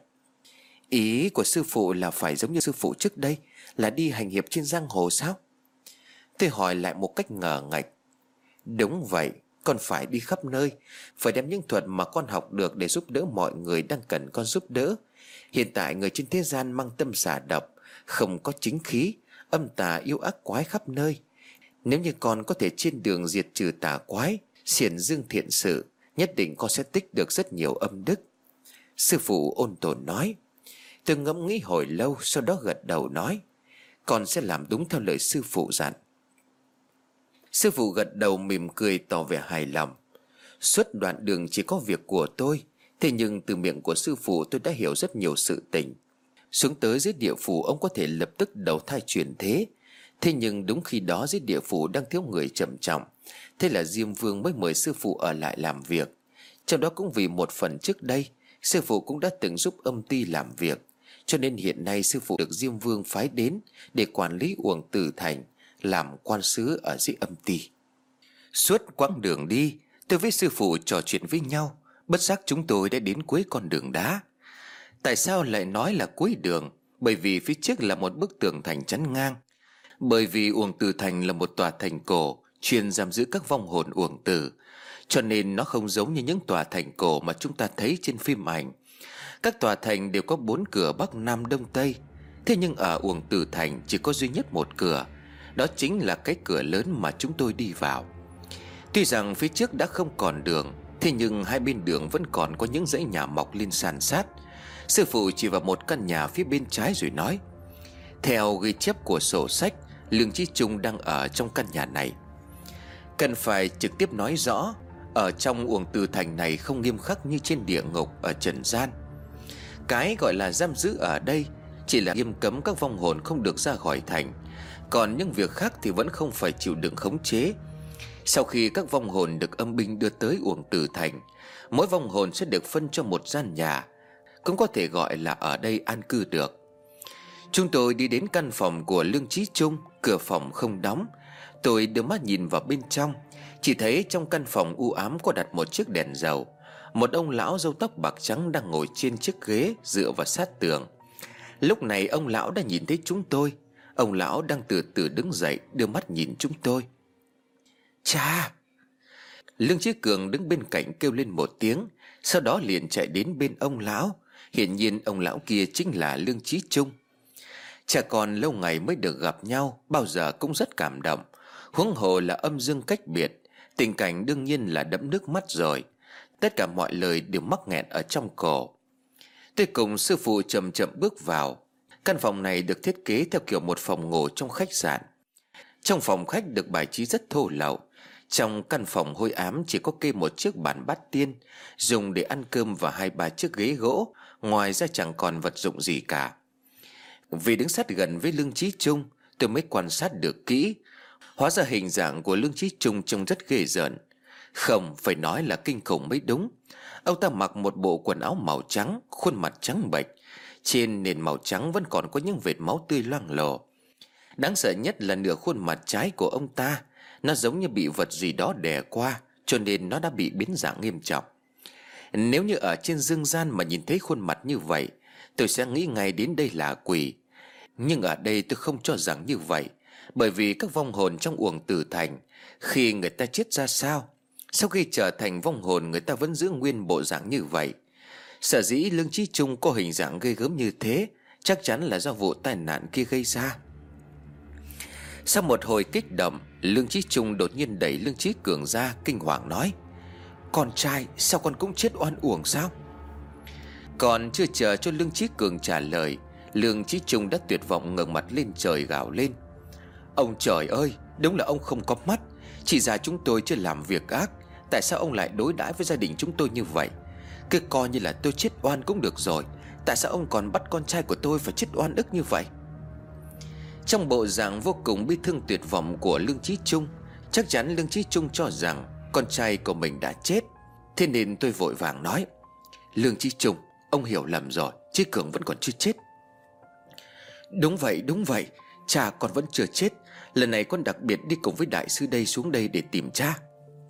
Ý của sư phụ là phải giống như sư phụ trước đây, là đi hành hiệp trên giang hồ sao? Tôi hỏi lại một cách ngờ ngạch. Đúng vậy, con phải đi khắp nơi, phải đem những thuật mà con học được để giúp đỡ mọi người đang cần con giúp đỡ. Hiện tại người trên thế gian mang tâm xả độc, không có chính khí, âm tà yêu ác quái khắp nơi. Nếu như con có thể trên đường diệt trừ tà quái, xiển dương thiện sự, nhất định con sẽ tích được rất nhiều âm đức. Sư phụ ôn tồn nói. Tôi ngẫm nghĩ hồi lâu, sau đó gật đầu nói: Con sẽ làm đúng theo lời sư phụ dặn. Sư phụ gật đầu mỉm cười tỏ vẻ hài lòng. Suốt đoạn đường chỉ có việc của tôi, thế nhưng từ miệng của sư phụ tôi đã hiểu rất nhiều sự tình. Xuống tới dưới địa phủ ông có thể lập tức đầu thai chuyển thế. Thế nhưng đúng khi đó dưới địa phủ đang thiếu người trầm trọng, thế là Diêm Vương mới mời sư phụ ở lại làm việc. Trong đó cũng vì một phần trước đây sư phụ cũng đã từng giúp âm ty làm việc, cho nên hiện nay sư phụ được Diêm Vương phái đến để quản lý Uổng Tử Thành, làm quan sứ ở dưới âm ty. Suốt quãng đường đi, tôi với sư phụ trò chuyện với nhau, bất giác chúng tôi đã đến cuối con đường đá. Tại sao lại nói là cuối đường? Bởi vì phía trước là một bức tường thành chắn ngang. Bởi vì Uổng Tử Thành là một tòa thành cổ chuyên giam giữ các vong hồn uổng tử, cho nên nó không giống như những tòa thành cổ mà chúng ta thấy trên phim ảnh. Các tòa thành đều có bốn cửa bắc nam đông tây, thế nhưng ở Uổng Tử Thành chỉ có duy nhất một cửa, đó chính là cái cửa lớn mà chúng tôi đi vào. Tuy rằng phía trước đã không còn đường, thế nhưng hai bên đường vẫn còn có những dãy nhà mọc lên san sát. Sư phụ chỉ vào một căn nhà phía bên trái rồi nói: Theo ghi chép của sổ sách, Lương Chí Trung đang ở trong căn nhà này. Cần phải trực tiếp nói rõ Ở trong uổng tử thành này không nghiêm khắc như trên địa ngục ở trần gian. Cái gọi là giam giữ ở đây chỉ là nghiêm cấm các vong hồn không được ra khỏi thành, còn những việc khác thì vẫn không phải chịu đựng khống chế. Sau khi các vong hồn được âm binh đưa tới uổng tử thành, mỗi vong hồn sẽ được phân cho một gian nhà, cũng có thể gọi là ở đây an cư được. Chúng tôi đi đến căn phòng của Lương Chí Trung. Cửa phòng không đóng. Tôi đưa mắt nhìn vào bên trong. Chỉ thấy trong căn phòng u ám có đặt một chiếc đèn dầu. Một ông lão râu tóc bạc trắng đang ngồi trên chiếc ghế dựa vào sát tường. Lúc này ông lão đã nhìn thấy chúng tôi. Ông lão đang từ từ đứng dậy, đưa mắt nhìn chúng tôi. Cha! Lương Chí Cường đứng bên cạnh kêu lên một tiếng, sau đó liền chạy đến bên ông lão. Hiển nhiên ông lão kia chính là Lương Chí Trung. Cha con lâu ngày mới được gặp nhau, bao giờ cũng rất cảm động. Huống hồ là âm dương cách biệt, tình cảnh đương nhiên là đẫm nước mắt rồi. Tất cả mọi lời đều mắc nghẹn ở trong cổ. Tôi cùng sư phụ chậm chậm bước vào. Căn phòng này được thiết kế theo kiểu một phòng ngủ trong khách sạn. Trong phòng khách được bài trí rất thô lậu. Trong căn phòng hôi ám chỉ có kê một chiếc bàn bát tiên dùng để ăn cơm và hai ba chiếc ghế gỗ. Ngoài ra chẳng còn vật dụng gì cả. Vì đứng sát gần với Lương Chí Trung, tôi mới quan sát được kỹ. Hóa ra hình dạng của Lương Chí Trung trông rất ghê rợn. Không, phải nói là kinh khủng mới đúng. Ông ta mặc một bộ quần áo màu trắng, khuôn mặt trắng bệch. Trên nền màu trắng vẫn còn có những vệt máu tươi loang lổ. Đáng sợ nhất là nửa khuôn mặt trái của ông ta, nó giống như bị vật gì đó đè qua, cho nên nó đã bị biến dạng nghiêm trọng. Nếu như ở trên dương gian mà nhìn thấy khuôn mặt như vậy, tôi sẽ nghĩ ngay đến đây là quỷ. Nhưng ở đây tôi không cho rằng như vậy. Bởi vì các vong hồn trong uổng tử thành, khi người ta chết ra sao, sau khi trở thành vong hồn người ta vẫn giữ nguyên bộ dạng như vậy. Sở dĩ Lương Chí Trung có hình dạng ghê gớm như thế, chắc chắn là do vụ tai nạn kia gây ra. Sau một hồi kích động, Lương Chí Trung đột nhiên đẩy Lương Chí Cường ra, kinh hoàng nói: Con trai, sao con cũng chết oan uổng sao? Còn chưa chờ cho Lương Chí Cường trả lời, Lương Chí Trung đã tuyệt vọng ngẩng mặt lên trời gào lên: Ông trời ơi, đúng là ông không có mắt. Chỉ ra chúng tôi chưa làm việc ác, tại sao ông lại đối đãi với gia đình chúng tôi như vậy? Cứ coi như là tôi chết oan cũng được rồi, tại sao ông còn bắt con trai của tôi phải chết oan ức như vậy? Trong bộ dạng vô cùng bi thương tuyệt vọng của Lương Chí Trung, chắc chắn Lương Chí Trung cho rằng con trai của mình đã chết. Thế nên tôi vội vàng nói: Lương Chí Trung, ông hiểu lầm rồi, Chí Cường vẫn còn chưa chết. Đúng vậy, đúng vậy, cha con vẫn chưa chết. Lần này con đặc biệt đi cùng với đại sư đây xuống đây để tìm cha.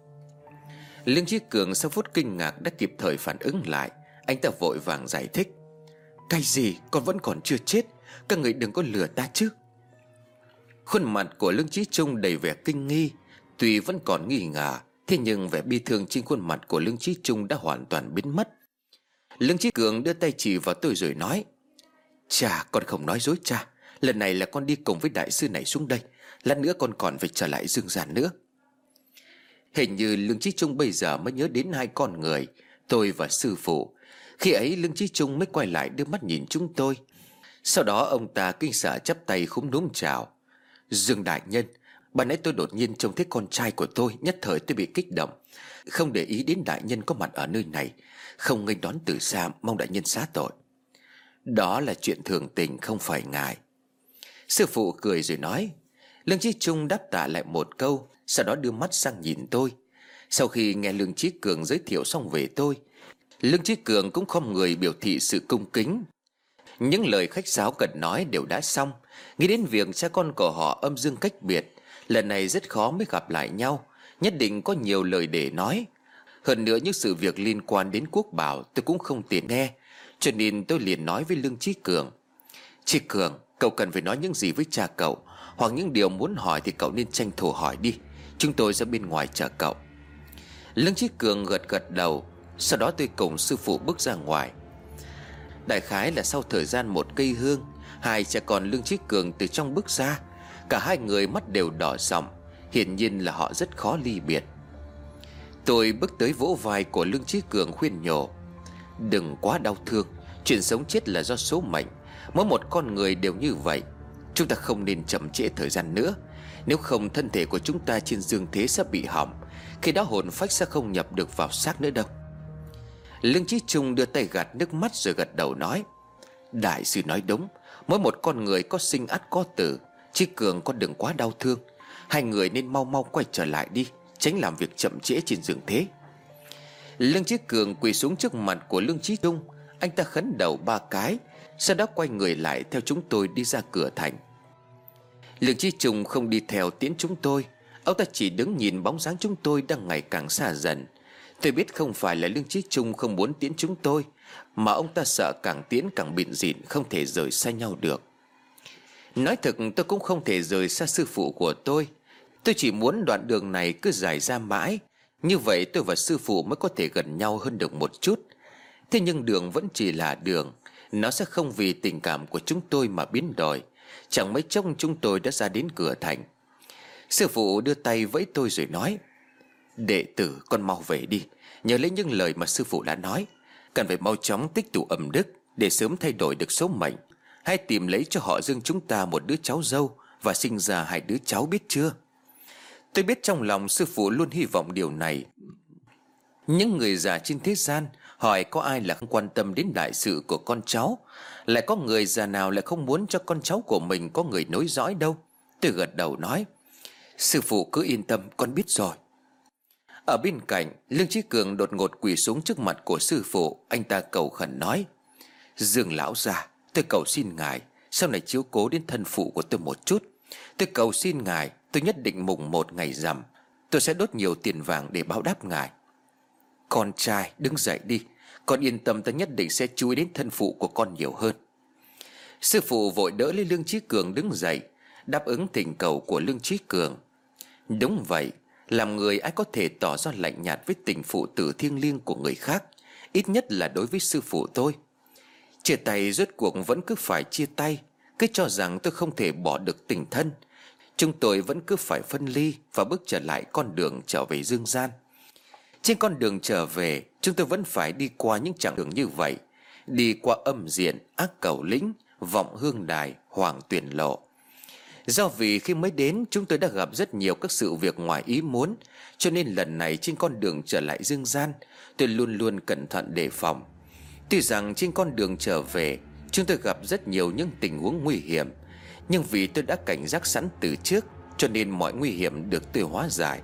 Lương Chí Cường sau phút kinh ngạc đã kịp thời phản ứng lại. Anh ta vội vàng giải thích: Cái gì, con vẫn còn chưa chết, các người đừng có lừa ta chứ. Khuôn mặt của Lương Chí Trung đầy vẻ kinh nghi. Tuy vẫn còn nghi ngờ, thế nhưng vẻ bi thương trên khuôn mặt của Lương Chí Trung đã hoàn toàn biến mất. Lương Chí Cường đưa tay chỉ vào tôi rồi nói: Cha, con không nói dối cha. Lần này là con đi cùng với đại sư này xuống đây. Lát nữa con còn phải trở lại dương gian nữa. Hình như Lương Chí Trung bây giờ mới nhớ đến hai con người, tôi và sư phụ. Khi ấy Lương Chí Trung mới quay lại đưa mắt nhìn chúng tôi. Sau đó ông ta kinh sợ chắp tay khúm núm chào: Dương đại nhân, ban nãy tôi đột nhiên trông thấy con trai của tôi, nhất thời tôi bị kích động, không để ý đến đại nhân có mặt ở nơi này, không nghênh đón từ xa, mong đại nhân xá tội. Đó là chuyện thường tình, không phải ngài. Sư phụ cười rồi nói. Lương Chí Trung đáp tạ lại một câu, sau đó đưa mắt sang nhìn tôi. Sau khi nghe Lương Chí Cường giới thiệu xong về tôi, Lương Chí Cường cũng không người biểu thị sự cung kính. Những lời khách sáo cần nói đều đã xong. Nghĩ đến việc cha con của họ âm dương cách biệt, lần này rất khó mới gặp lại nhau, nhất định có nhiều lời để nói. Hơn nữa những sự việc liên quan đến quốc bảo tôi cũng không tiện nghe, cho nên tôi liền nói với Lương Chí Cường: Chí Cường, cậu cần phải nói những gì với cha cậu, hoặc những điều muốn hỏi thì cậu nên tranh thủ hỏi đi, chúng tôi ra bên ngoài chờ cậu. Lương Chí Cường gật gật đầu. Sau đó tôi cùng sư phụ bước ra ngoài. Đại khái là sau thời gian một cây hương, hai cha con Lương Chí Cường từ trong bước ra. Cả hai người mắt đều đỏ sậm, hiển nhiên là họ rất khó ly biệt. Tôi bước tới vỗ vai của Lương Chí Cường khuyên nhủ: Đừng quá đau thương, chuyện sống chết là do số mệnh, mỗi một con người đều như vậy. Chúng ta không nên chậm trễ thời gian nữa. Nếu không thân thể của chúng ta trên dương thế sẽ bị hỏng. Khi đó hồn phách sẽ không nhập được vào xác nữa đâu. Lương Chí Trung đưa tay gạt nước mắt rồi gật đầu nói: Đại sư nói đúng. Mỗi một con người có sinh ắt có tử. Chí Cường con đừng quá đau thương. Hai người nên mau mau quay trở lại đi, tránh làm việc chậm trễ trên dương thế. Lương Chí Cường quỳ xuống trước mặt của Lương Chí Trung. Anh ta khấn đầu ba cái, sau đó quay người lại theo chúng tôi đi ra cửa thành. Lương Chí Trung không đi theo tiễn chúng tôi. Ông ta chỉ đứng nhìn bóng dáng chúng tôi đang ngày càng xa dần. Tôi biết không phải là Lương Chí Trung không muốn tiễn chúng tôi, mà ông ta sợ càng tiễn càng bịn rịn, không thể rời xa nhau được. Nói thật, tôi cũng không thể rời xa sư phụ của tôi. Tôi chỉ muốn đoạn đường này cứ dài ra mãi. Như vậy tôi và sư phụ mới có thể gần nhau hơn được một chút. Thế nhưng đường vẫn chỉ là đường. Nó sẽ không vì tình cảm của chúng tôi mà biến đổi. Chẳng mấy chốc chúng tôi đã ra đến cửa thành. Sư phụ đưa tay vẫy tôi rồi nói: Đệ tử con mau về đi. Nhớ lấy những lời mà sư phụ đã nói. Cần phải mau chóng tích tụ âm đức để sớm thay đổi được số mệnh. Hãy tìm lấy cho họ Dương chúng ta một đứa cháu dâu và sinh ra hai đứa cháu, biết chưa? Tôi biết trong lòng sư phụ luôn hy vọng điều này. Những người già trên thế gian hỏi có ai là không quan tâm đến đại sự của con cháu. Lại có người già nào lại không muốn cho con cháu của mình có người nối dõi đâu. Tôi gật đầu nói: Sư phụ cứ yên tâm, con biết rồi. Ở bên cạnh, Lương Chí Cường đột ngột quỳ xuống trước mặt của sư phụ. Anh ta cầu khẩn nói: Dương lão già, tôi cầu xin ngài sau này chiếu cố đến thân phụ của tôi một chút. Tôi cầu xin ngài, tôi nhất định mùng một ngày rằm tôi sẽ đốt nhiều tiền vàng để báo đáp ngài. Con trai đứng dậy đi. Con yên tâm, ta nhất định sẽ chú ý đến thân phụ của con nhiều hơn. Sư phụ vội đỡ lấy Lương Chí Cường đứng dậy, đáp ứng thỉnh cầu của Lương Chí Cường. Đúng vậy, làm người ai có thể tỏ ra lạnh nhạt với tình phụ tử thiêng liêng của người khác, ít nhất là đối với sư phụ tôi. Chia tay rốt cuộc vẫn cứ phải chia tay. Cứ cho rằng tôi không thể bỏ được tình thân. Chúng tôi vẫn cứ phải phân ly và bước trở lại con đường trở về dương gian. Trên con đường trở về, chúng tôi vẫn phải đi qua những chặng đường như vậy. Đi qua Âm Diện, Ác Cẩu Lĩnh, Vọng Hương Đài, Hoàng Tuyền Lộ. Do vì khi mới đến chúng tôi đã gặp rất nhiều các sự việc ngoài ý muốn, cho nên lần này trên con đường trở lại dương gian, tôi luôn luôn cẩn thận đề phòng. Tuy rằng trên con đường trở về chúng tôi gặp rất nhiều những tình huống nguy hiểm, nhưng vì tôi đã cảnh giác sẵn từ trước, cho nên mọi nguy hiểm được tôi hóa giải.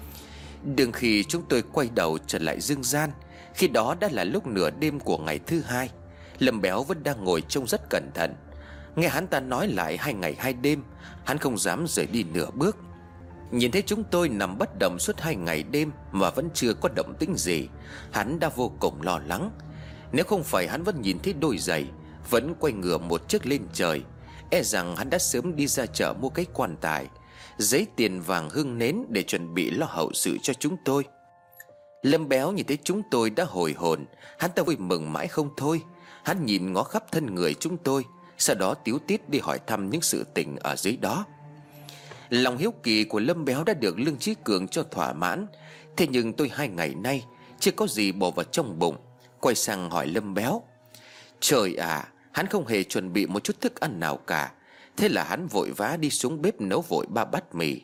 Đừng khi chúng tôi quay đầu trở lại dương gian, khi đó đã là lúc nửa đêm của ngày thứ hai. Lâm Béo vẫn đang ngồi trông rất cẩn thận. Nghe hắn ta nói lại hai ngày hai đêm, hắn không dám rời đi nửa bước. Nhìn thấy chúng tôi nằm bất động suốt hai ngày đêm mà vẫn chưa có động tĩnh gì, hắn đã vô cùng lo lắng. Nếu không phải hắn vẫn nhìn thấy đôi giày vẫn quay ngửa một chiếc lên trời, e rằng hắn đã sớm đi ra chợ mua cái quan tài, giấy tiền vàng hương nến để chuẩn bị lo hậu sự cho chúng tôi. Lâm Béo nhìn thấy chúng tôi đã hồi hồn, hắn ta vui mừng mãi không thôi. Hắn nhìn ngó khắp thân người chúng tôi, sau đó tíu tít đi hỏi thăm những sự tình ở dưới đó. Lòng hiếu kỳ của Lâm Béo đã được Lương Chí Cường cho thỏa mãn. Thế nhưng tôi hai ngày nay chưa có gì bỏ vào trong bụng. Quay sang hỏi Lâm Béo. Trời à, hắn không hề chuẩn bị một chút thức ăn nào cả. Thế là hắn vội vã đi xuống bếp nấu vội ba bát mì.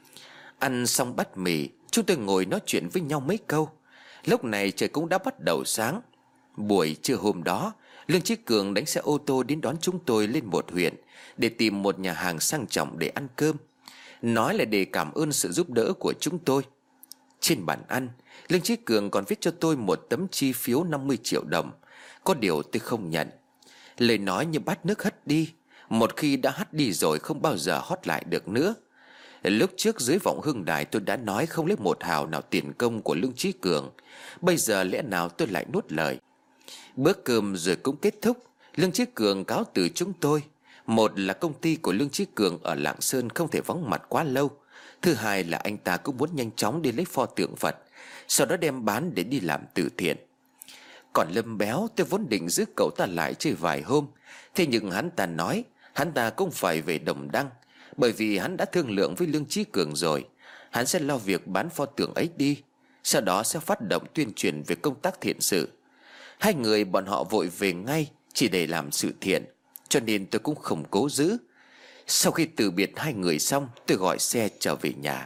Ăn xong bát mì, chúng tôi ngồi nói chuyện với nhau mấy câu. Lúc này trời cũng đã bắt đầu sáng. Buổi trưa hôm đó, Lương Chí Cường đánh xe ô tô đến đón chúng tôi lên một huyện để tìm một nhà hàng sang trọng để ăn cơm. Nói là để cảm ơn sự giúp đỡ của chúng tôi. Trên bàn ăn, Lương Chí Cường còn viết cho tôi một tấm chi phiếu năm mươi triệu đồng. Có điều tôi không nhận. Lời nói như bát nước hất đi, một khi đã hắt đi rồi không bao giờ hót lại được nữa. Lúc trước dưới Vọng Hương Đài tôi đã nói không lấy một hào nào tiền công của Lương Chí Cường. Bây giờ lẽ nào tôi lại nuốt lời. Bữa cơm rồi cũng kết thúc. Lương Chí Cường cáo từ chúng tôi. Một là công ty của Lương Chí Cường ở Lạng Sơn không thể vắng mặt quá lâu. Thứ hai là anh ta cũng muốn nhanh chóng đi lấy pho tượng Phật, sau đó đem bán để đi làm từ thiện. Còn Lâm Béo, tôi vốn định giữ cậu ta lại chơi vài hôm. Thế nhưng hắn ta nói hắn ta cũng phải về Đồng Đăng, bởi vì hắn đã thương lượng với Lương Chí Cường rồi. Hắn sẽ lo việc bán pho tượng ấy đi, sau đó sẽ phát động tuyên truyền về công tác thiện sự. Hai người bọn họ vội về ngay chỉ để làm sự thiện, cho nên tôi cũng không cố giữ. Sau khi từ biệt hai người xong, tôi gọi xe trở về nhà.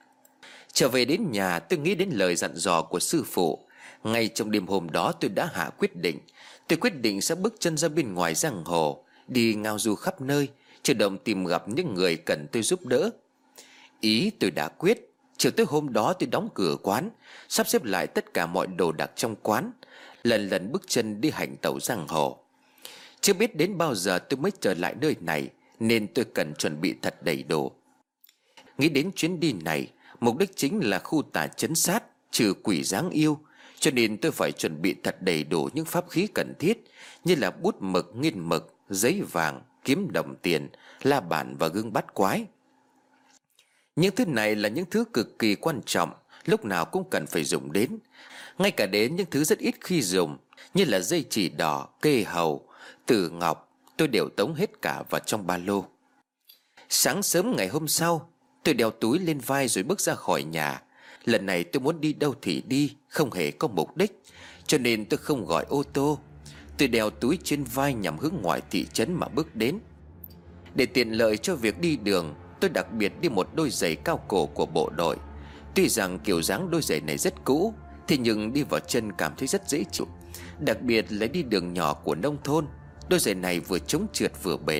Trở về đến nhà, tôi nghĩ đến lời dặn dò của sư phụ. Ngay trong đêm hôm đó tôi đã hạ quyết định. Tôi quyết định sẽ bước chân ra bên ngoài giang hồ, đi ngao du khắp nơi, chủ động tìm gặp những người cần tôi giúp đỡ. Ý tôi đã quyết. Chiều tới hôm đó tôi đóng cửa quán, sắp xếp lại tất cả mọi đồ đạc trong quán, lần lần bước chân đi hành tẩu giang hồ. Chưa biết đến bao giờ tôi mới trở lại nơi này, nên tôi cần chuẩn bị thật đầy đủ. Nghĩ đến chuyến đi này, mục đích chính là khu tà trấn sát, trừ quỷ giáng yêu, cho nên tôi phải chuẩn bị thật đầy đủ những pháp khí cần thiết, như là bút mực, nghiên mực, giấy vàng, kiếm đồng tiền, la bàn và gương bát quái. Những thứ này là những thứ cực kỳ quan trọng, lúc nào cũng cần phải dùng đến. Ngay cả đến những thứ rất ít khi dùng, như là dây chỉ đỏ, kê hầu, tử ngọc, tôi đều tống hết cả vào trong ba lô. Sáng sớm ngày hôm sau, tôi đeo túi lên vai rồi bước ra khỏi nhà. Lần này tôi muốn đi đâu thì đi, không hề có mục đích, cho nên tôi không gọi ô tô. Tôi đeo túi trên vai nhằm hướng ngoài thị trấn mà bước đến. Để tiện lợi cho việc đi đường, tôi đặc biệt đi một đôi giày cao cổ của bộ đội. Tuy rằng kiểu dáng đôi giày này rất cũ, thế nhưng đi vào chân cảm thấy rất dễ chịu. Đặc biệt là đi đường nhỏ của nông thôn, đôi giày này vừa chống trượt vừa bền.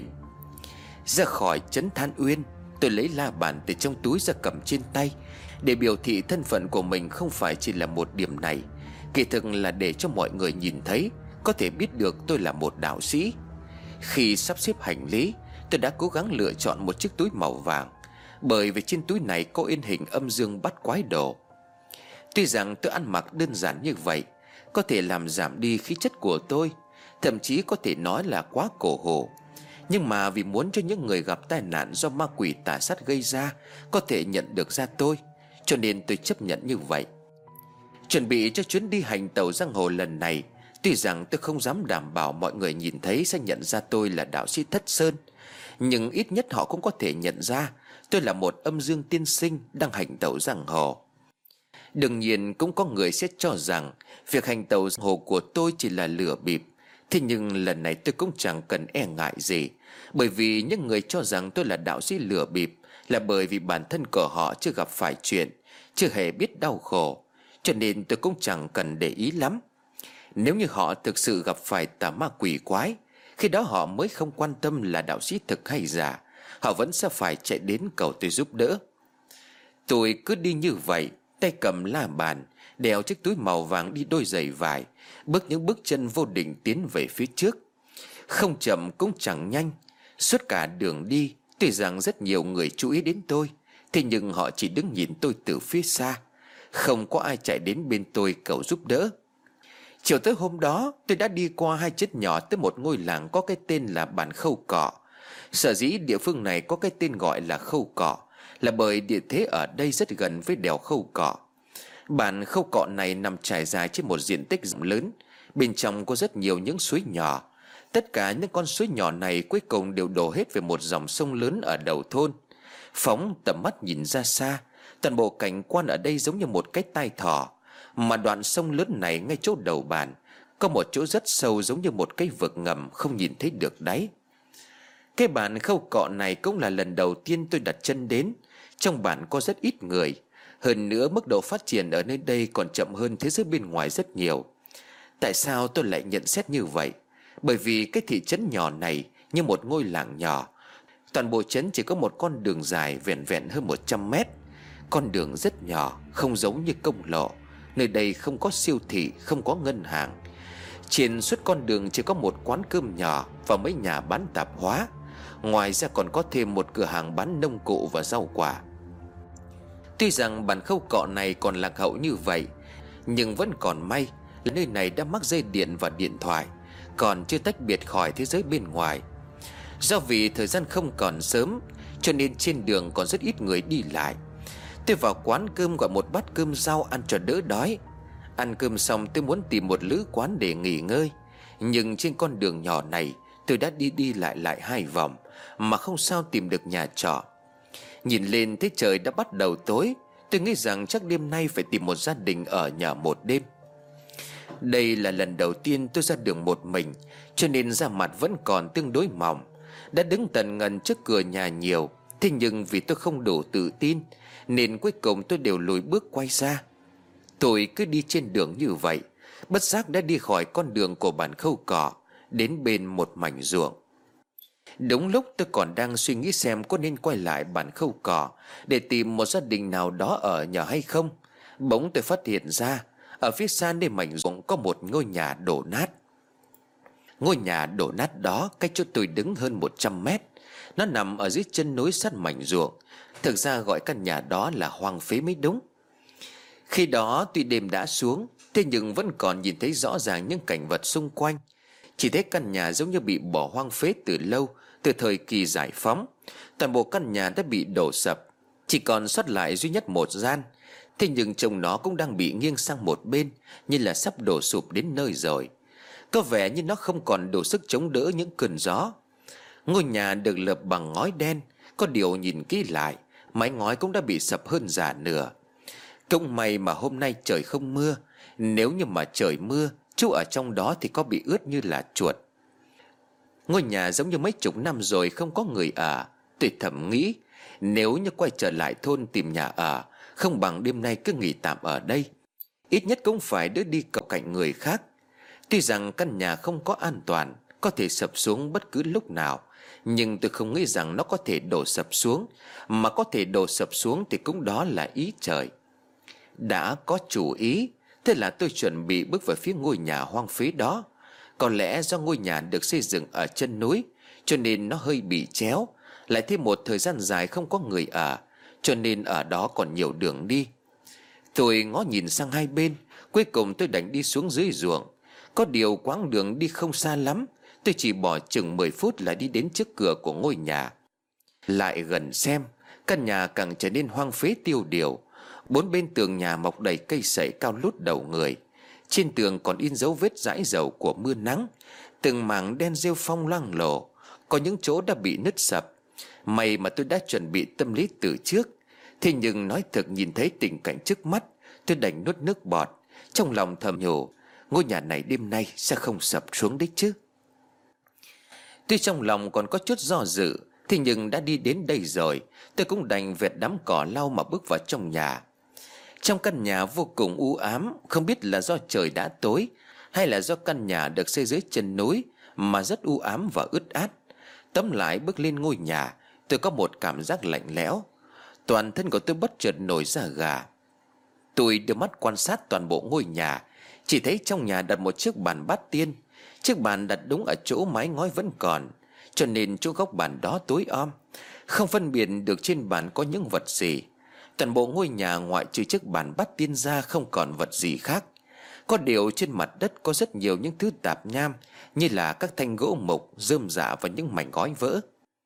Ra khỏi trấn Than Uyên, tôi lấy la bàn từ trong túi ra cầm trên tay, để biểu thị thân phận của mình không phải chỉ là một điểm này, kỳ thực là để cho mọi người nhìn thấy, có thể biết được tôi là một đạo sĩ. Khi sắp xếp hành lý, tôi đã cố gắng lựa chọn một chiếc túi màu vàng, bởi vì trên túi này có in hình âm dương bắt quái đồ. Tuy rằng tôi ăn mặc đơn giản như vậy có thể làm giảm đi khí chất của tôi, thậm chí có thể nói là quá cổ hủ, nhưng mà vì muốn cho những người gặp tai nạn do ma quỷ tà sát gây ra có thể nhận được ra tôi, cho nên tôi chấp nhận như vậy. Chuẩn bị cho chuyến đi hành tẩu giang hồ lần này, tuy rằng tôi không dám đảm bảo mọi người nhìn thấy sẽ nhận ra tôi là đạo sĩ Thất Sơn, nhưng ít nhất họ cũng có thể nhận ra tôi là một âm dương tiên sinh đang hành tẩu giang hồ. Đương nhiên cũng có người sẽ cho rằng việc hành tẩu giang hồ của tôi chỉ là lừa bịp. Thế nhưng lần này tôi cũng chẳng cần e ngại gì, bởi vì những người cho rằng tôi là đạo sĩ lừa bịp là bởi vì bản thân của họ chưa gặp phải chuyện, chưa hề biết đau khổ, cho nên tôi cũng chẳng cần để ý lắm. Nếu như họ thực sự gặp phải tà ma quỷ quái, khi đó họ mới không quan tâm là đạo sĩ thực hay giả, họ vẫn sẽ phải chạy đến cầu tôi giúp đỡ. Tôi cứ đi như vậy, tay cầm la bàn, đeo chiếc túi màu vàng, đi đôi giày vải, bước những bước chân vô định tiến về phía trước. Không chậm cũng chẳng nhanh. Suốt cả đường đi, tuy rằng rất nhiều người chú ý đến tôi, thế nhưng họ chỉ đứng nhìn tôi từ phía xa, không có ai chạy đến bên tôi cầu giúp đỡ. Chiều tới hôm đó, tôi đã đi qua hai chấn nhỏ tới một ngôi làng có cái tên là Bản Khâu Cọ. Sở dĩ địa phương này có cái tên gọi là Khâu Cọ là bởi địa thế ở đây rất gần với đèo Khâu Cọ. Bản Khâu Cọ này nằm trải dài trên một diện tích rộng lớn, bên trong có rất nhiều những suối nhỏ. Tất cả những con suối nhỏ này cuối cùng đều đổ hết về một dòng sông lớn ở đầu thôn. Phóng tầm mắt nhìn ra xa, toàn bộ cảnh quan ở đây giống như một cái tai thỏ. Mà đoạn sông lớn này ngay chỗ đầu bản có một chỗ rất sâu giống như một cái vực ngầm không nhìn thấy được đáy. Cái bản Khâu Cọ này cũng là lần đầu tiên tôi đặt chân đến. Trong bản có rất ít người, hơn nữa mức độ phát triển ở nơi đây còn chậm hơn thế giới bên ngoài rất nhiều. Tại sao tôi lại nhận xét như vậy? Bởi vì cái thị trấn nhỏ này như một ngôi làng nhỏ. Toàn bộ trấn chỉ có một con đường dài vẹn vẹn hơn một trăm mét. Con đường rất nhỏ, không giống như công lộ. Nơi đây không có siêu thị, không có ngân hàng. Trên suốt con đường chỉ có một quán cơm nhỏ và mấy nhà bán tạp hóa. Ngoài ra còn có thêm một cửa hàng bán nông cụ và rau quả. Tuy rằng bản Khâu Cọ này còn lạc hậu như vậy, nhưng vẫn còn may là nơi này đã mắc dây điện và điện thoại, còn chưa tách biệt khỏi thế giới bên ngoài. Do vì thời gian không còn sớm, cho nên trên đường còn rất ít người đi lại. Tôi vào quán cơm gọi một bát cơm rau ăn cho đỡ đói. Ăn cơm xong tôi muốn tìm một lữ quán để nghỉ ngơi, nhưng trên con đường nhỏ này tôi đã đi đi lại lại hai vòng mà không sao tìm được nhà trọ. Nhìn lên thấy trời đã bắt đầu tối, tôi nghĩ rằng chắc đêm nay phải tìm một gia đình ở nhờ một đêm. Đây là lần đầu tiên tôi ra đường một mình, cho nên da mặt vẫn còn tương đối mỏng. đã đứng tần ngần trước cửa nhà nhiều. Thế nhưng vì tôi không đủ tự tin nên cuối cùng tôi đều lùi bước quay ra. Tôi cứ đi trên đường như vậy, bất giác đã đi khỏi con đường của bản khâu cỏ, đến bên một mảnh ruộng. Đúng lúc tôi còn đang suy nghĩ xem có nên quay lại bản khâu cỏ để tìm một gia đình nào đó ở nhờ hay không, bỗng tôi phát hiện ra ở phía xa nơi mảnh ruộng có một ngôi nhà đổ nát. Ngôi nhà đổ nát đó cách chỗ tôi đứng hơn một trăm mét. Nó nằm ở dưới chân núi sát mảnh ruộng. Thực ra gọi căn nhà đó là hoang phế mới đúng. Khi đó tuy đêm đã xuống, thế nhưng vẫn còn nhìn thấy rõ ràng những cảnh vật xung quanh. Chỉ thấy căn nhà giống như bị bỏ hoang phế từ lâu, từ thời kỳ giải phóng. Toàn bộ căn nhà đã bị đổ sập, chỉ còn sót lại duy nhất một gian. Thế nhưng trông nó cũng đang bị nghiêng sang một bên, như là sắp đổ sụp đến nơi rồi. Có vẻ như nó không còn đủ sức chống đỡ những cơn gió. Ngôi nhà được lợp bằng ngói đen, có điều nhìn kỹ lại, mái ngói cũng đã bị sập hơn rả nửa. Cũng may mà hôm nay trời không mưa. Nếu như mà trời mưa, chú ở trong đó thì có bị ướt như là chuột. Ngôi nhà giống như mấy chục năm rồi không có người ở. Tôi thầm nghĩ, nếu như quay trở lại thôn tìm nhà ở, không bằng đêm nay cứ nghỉ tạm ở đây. Ít nhất cũng phải đỡ đi cậu cạnh người khác. Tuy rằng căn nhà không có an toàn, có thể sập xuống bất cứ lúc nào, nhưng tôi không nghĩ rằng nó có thể đổ sập xuống. Mà có thể đổ sập xuống thì cũng đó là ý trời. Đã có chủ ý, thế là tôi chuẩn bị bước vào phía ngôi nhà hoang phế đó. Có lẽ do ngôi nhà được xây dựng ở chân núi, cho nên nó hơi bị chéo. Lại thêm một thời gian dài không có người ở, cho nên ở đó còn nhiều đường đi. Tôi ngó nhìn sang hai bên, cuối cùng tôi đành đi xuống dưới ruộng. Có điều quãng đường đi không xa lắm, tôi chỉ bỏ chừng mười phút là đi đến trước cửa của ngôi nhà. Lại gần xem, căn nhà càng trở nên hoang phế tiêu điều. Bốn bên tường nhà mọc đầy cây sậy cao lút đầu người. Trên tường còn in dấu vết dãi dầu của mưa nắng. Từng mảng đen rêu phong loang lổ, có những chỗ đã bị nứt sập. May mà tôi đã chuẩn bị tâm lý từ trước. Thế nhưng nói thật, nhìn thấy tình cảnh trước mắt, tôi đành nuốt nước bọt, trong lòng thầm nhủ, ngôi nhà này đêm nay sẽ không sập xuống đấy chứ. Tuy trong lòng còn có chút do dự, thế nhưng đã đi đến đây rồi, tôi cũng đành vẹt đám cỏ lau mà bước vào trong nhà. Trong căn nhà vô cùng u ám, không biết là do trời đã tối hay là do căn nhà được xây dưới chân núi mà rất u ám và ướt át. Tóm lại bước lên ngôi nhà, tôi có một cảm giác lạnh lẽo. Toàn thân của tôi bất chợt nổi da gà. Tôi đưa mắt quan sát toàn bộ ngôi nhà, chỉ thấy trong nhà đặt một chiếc bàn bát tiên. Chiếc bàn đặt đúng ở chỗ mái ngói vẫn còn, cho nên chỗ góc bàn đó tối om, không phân biệt được trên bàn có những vật gì. Toàn bộ ngôi nhà ngoại trừ chiếc bàn bát tiên ra không còn vật gì khác. Có điều trên mặt đất có rất nhiều những thứ tạp nham, như là các thanh gỗ mục, rơm rạ và những mảnh gói vỡ.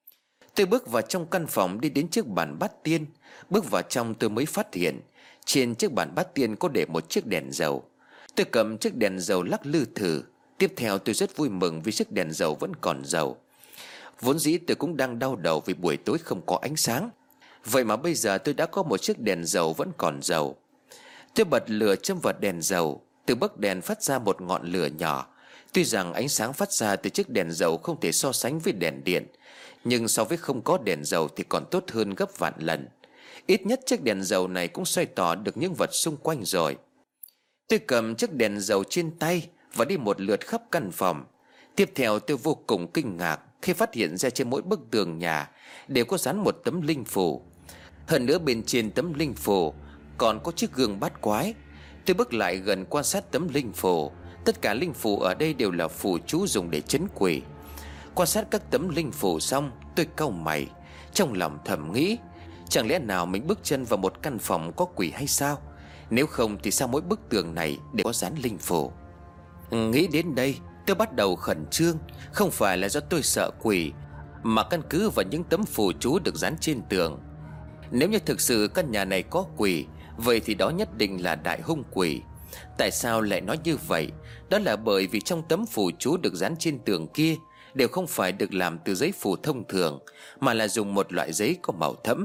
Tôi bước vào trong căn phòng, đi đến chiếc bàn bát tiên. Bước vào trong tôi mới phát hiện trên chiếc bàn bát tiên có để một chiếc đèn dầu. Tôi cầm chiếc đèn dầu lắc lư thử. Tiếp theo tôi rất vui mừng vì chiếc đèn dầu vẫn còn dầu. Vốn dĩ tôi cũng đang đau đầu vì buổi tối không có ánh sáng. Vậy mà bây giờ tôi đã có một chiếc đèn dầu vẫn còn dầu. Tôi bật lửa châm vào đèn dầu. Từ bấc đèn phát ra một ngọn lửa nhỏ. Tuy rằng ánh sáng phát ra từ chiếc đèn dầu không thể so sánh với đèn điện, nhưng so với không có đèn dầu thì còn tốt hơn gấp vạn lần. Ít nhất chiếc đèn dầu này cũng soi tỏ được những vật xung quanh rồi. Tôi cầm chiếc đèn dầu trên tay và đi một lượt khắp căn phòng. Tiếp theo tôi vô cùng kinh ngạc khi phát hiện ra trên mỗi bức tường nhà đều có dán một tấm linh phù. Hơn nữa bên trên tấm linh phù còn có chiếc gương bát quái. Tôi bước lại gần quan sát tấm linh phù. Tất cả linh phù ở đây đều là phù chú dùng để trấn quỷ. Quan sát các tấm linh phù xong, tôi cau mày, trong lòng thầm nghĩ, chẳng lẽ nào mình bước chân vào một căn phòng có quỷ hay sao? Nếu không thì sao mỗi bức tường này đều có dán linh phù? Nghĩ đến đây, tôi bắt đầu khẩn trương. Không phải là do tôi sợ quỷ, mà căn cứ vào những tấm phù chú được dán trên tường. Nếu như thực sự căn nhà này có quỷ, vậy thì đó nhất định là đại hung quỷ. Tại sao lại nói như vậy? Đó là bởi vì trong tấm phù chú được dán trên tường kia đều không phải được làm từ giấy phù thông thường, mà là dùng một loại giấy có màu thẫm.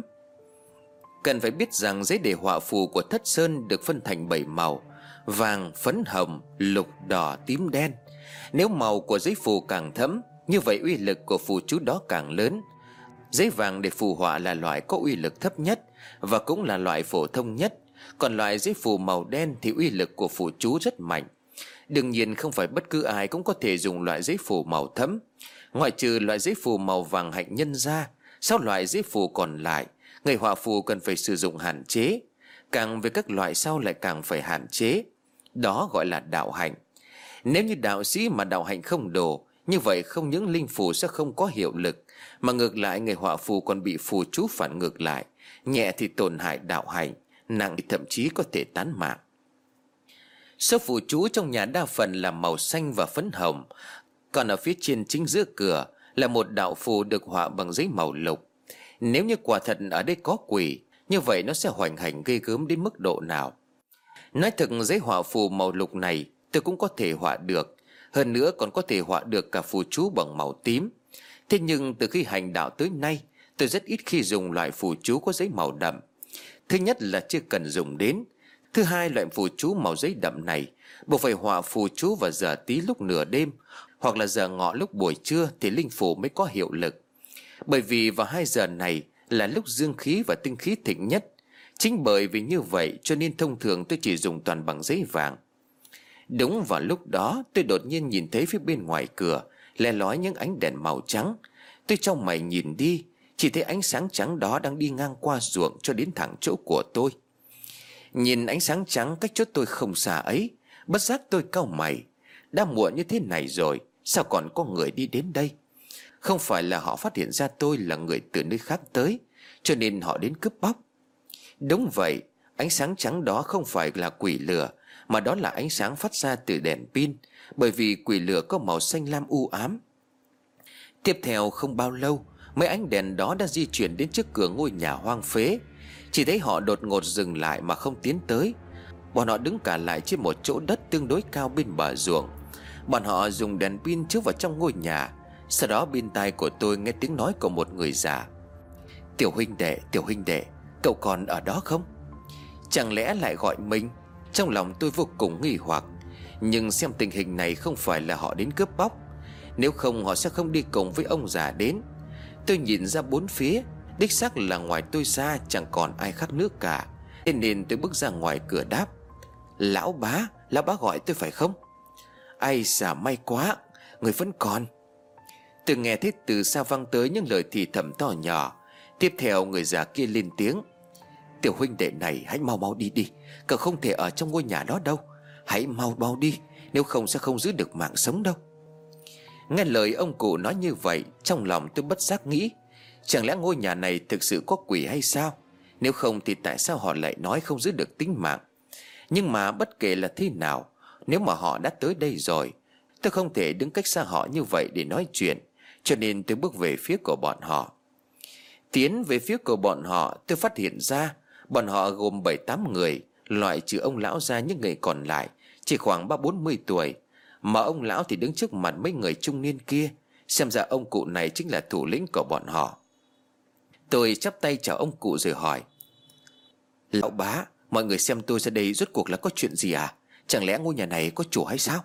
Cần phải biết rằng giấy để họa phù của Thất Sơn được phân thành bảy màu: vàng, phấn hồng, lục, đỏ, tím, đen. Nếu màu của giấy phù càng thẫm Như vậy uy lực của phù chú đó càng lớn. Giấy vàng để phù họa là loại có uy lực thấp nhất và cũng là loại phổ thông nhất. Còn loại giấy phù màu đen thì uy lực của phù chú rất mạnh. Đương nhiên không phải bất cứ ai cũng có thể dùng loại giấy phù màu thẫm. Ngoại trừ loại giấy phù màu vàng hạnh nhân ra, sau loại giấy phù còn lại, người họa phù cần phải sử dụng hạn chế. Càng về các loại sau lại càng phải hạn chế. Đó gọi là đạo hạnh. Nếu như đạo sĩ mà đạo hạnh không đủ, như vậy không những linh phù sẽ không có hiệu lực, mà ngược lại người họa phù còn bị phù chú phản ngược lại. Nhẹ thì tổn hại đạo hạnh, nặng thì thậm chí có thể tán mạng. Số phù chú trong nhà đa phần là màu xanh và phấn hồng. Còn ở phía trên chính giữa cửa là một đạo phù được họa bằng giấy màu lục. Nếu như quả thật ở đây có quỷ, như vậy nó sẽ hoành hành ghê gớm đến mức độ nào. Nói thật, giấy họa phù màu lục này tôi cũng có thể họa được. Hơn nữa còn có thể họa được cả phù chú bằng màu tím. Thế nhưng từ khi hành đạo tới nay, tôi rất ít khi dùng loại phù chú có giấy màu đậm. Thứ nhất là chưa cần dùng đến. Thứ hai, loại phù chú màu giấy đậm này buộc phải họa phù chú vào giờ tí lúc nửa đêm, hoặc là giờ ngọ lúc buổi trưa thì linh phù mới có hiệu lực. Bởi vì vào hai giờ này là lúc dương khí và tinh khí thịnh nhất. Chính bởi vì như vậy cho nên thông thường tôi chỉ dùng toàn bằng giấy vàng. Đúng vào lúc đó tôi đột nhiên nhìn thấy phía bên ngoài cửa le lói những ánh đèn màu trắng. Tôi trong mày nhìn đi, chỉ thấy ánh sáng trắng đó đang đi ngang qua ruộng cho đến thẳng chỗ của tôi. Nhìn ánh sáng trắng cách chỗ tôi không xa ấy, bất giác tôi cau mày. Đã muộn như thế này rồi, sao còn có người đi đến đây? Không phải là họ phát hiện ra tôi là người từ nơi khác tới, cho nên họ đến cướp bóc? Đúng vậy, ánh sáng trắng đó không phải là quỷ lửa, mà đó là ánh sáng phát ra từ đèn pin. Bởi vì quỷ lửa có màu xanh lam u ám. Tiếp theo không bao lâu, mấy ánh đèn đó đã di chuyển đến trước cửa ngôi nhà hoang phế. Chỉ thấy họ đột ngột dừng lại mà không tiến tới. Bọn họ đứng cả lại trên một chỗ đất tương đối cao bên bờ ruộng. Bọn họ dùng đèn pin chiếu vào trong ngôi nhà. Sau đó bên tai của tôi nghe tiếng nói của một người già. Tiểu huynh đệ, tiểu huynh đệ, cậu còn ở đó không? Chẳng lẽ lại gọi mình? Trong lòng tôi vô cùng nghi hoặc. Nhưng xem tình hình này không phải là họ đến cướp bóc. Nếu không họ sẽ không đi cùng với ông già đến. Tôi nhìn ra bốn phía, đích xác là ngoài tôi ra chẳng còn ai khác nữa cả. Thế nên tôi bước ra ngoài cửa đáp. Lão bá, lão bá gọi tôi phải không? Ai xà, may quá, người vẫn còn. Tôi nghe thấy từ xa vang tới những lời thì thầm to nhỏ. Tiếp theo người già kia lên tiếng. Tiểu huynh đệ này, hãy mau mau đi đi, cậu không thể ở trong ngôi nhà đó đâu. Hãy mau mau đi, nếu không sẽ không giữ được mạng sống đâu. Nghe lời ông cụ nói như vậy, trong lòng tôi bất giác nghĩ, chẳng lẽ ngôi nhà này thực sự có quỷ hay sao? Nếu không thì tại sao họ lại nói không giữ được tính mạng? Nhưng mà bất kể là thế nào, nếu mà họ đã tới đây rồi, tôi không thể đứng cách xa họ như vậy để nói chuyện. Cho nên tôi bước về phía của bọn họ. Tiến về phía của bọn họ, tôi phát hiện ra bọn họ gồm bảy tám người, loại trừ ông lão ra, những người còn lại chỉ khoảng ba bốn mươi tuổi. Mà ông lão thì đứng trước mặt mấy người trung niên kia. Xem ra ông cụ này chính là thủ lĩnh của bọn họ. Tôi chắp tay chào ông cụ rồi hỏi. Lão bá, mọi người xem tôi ra đây rốt cuộc là có chuyện gì à? Chẳng lẽ ngôi nhà này có chủ hay sao?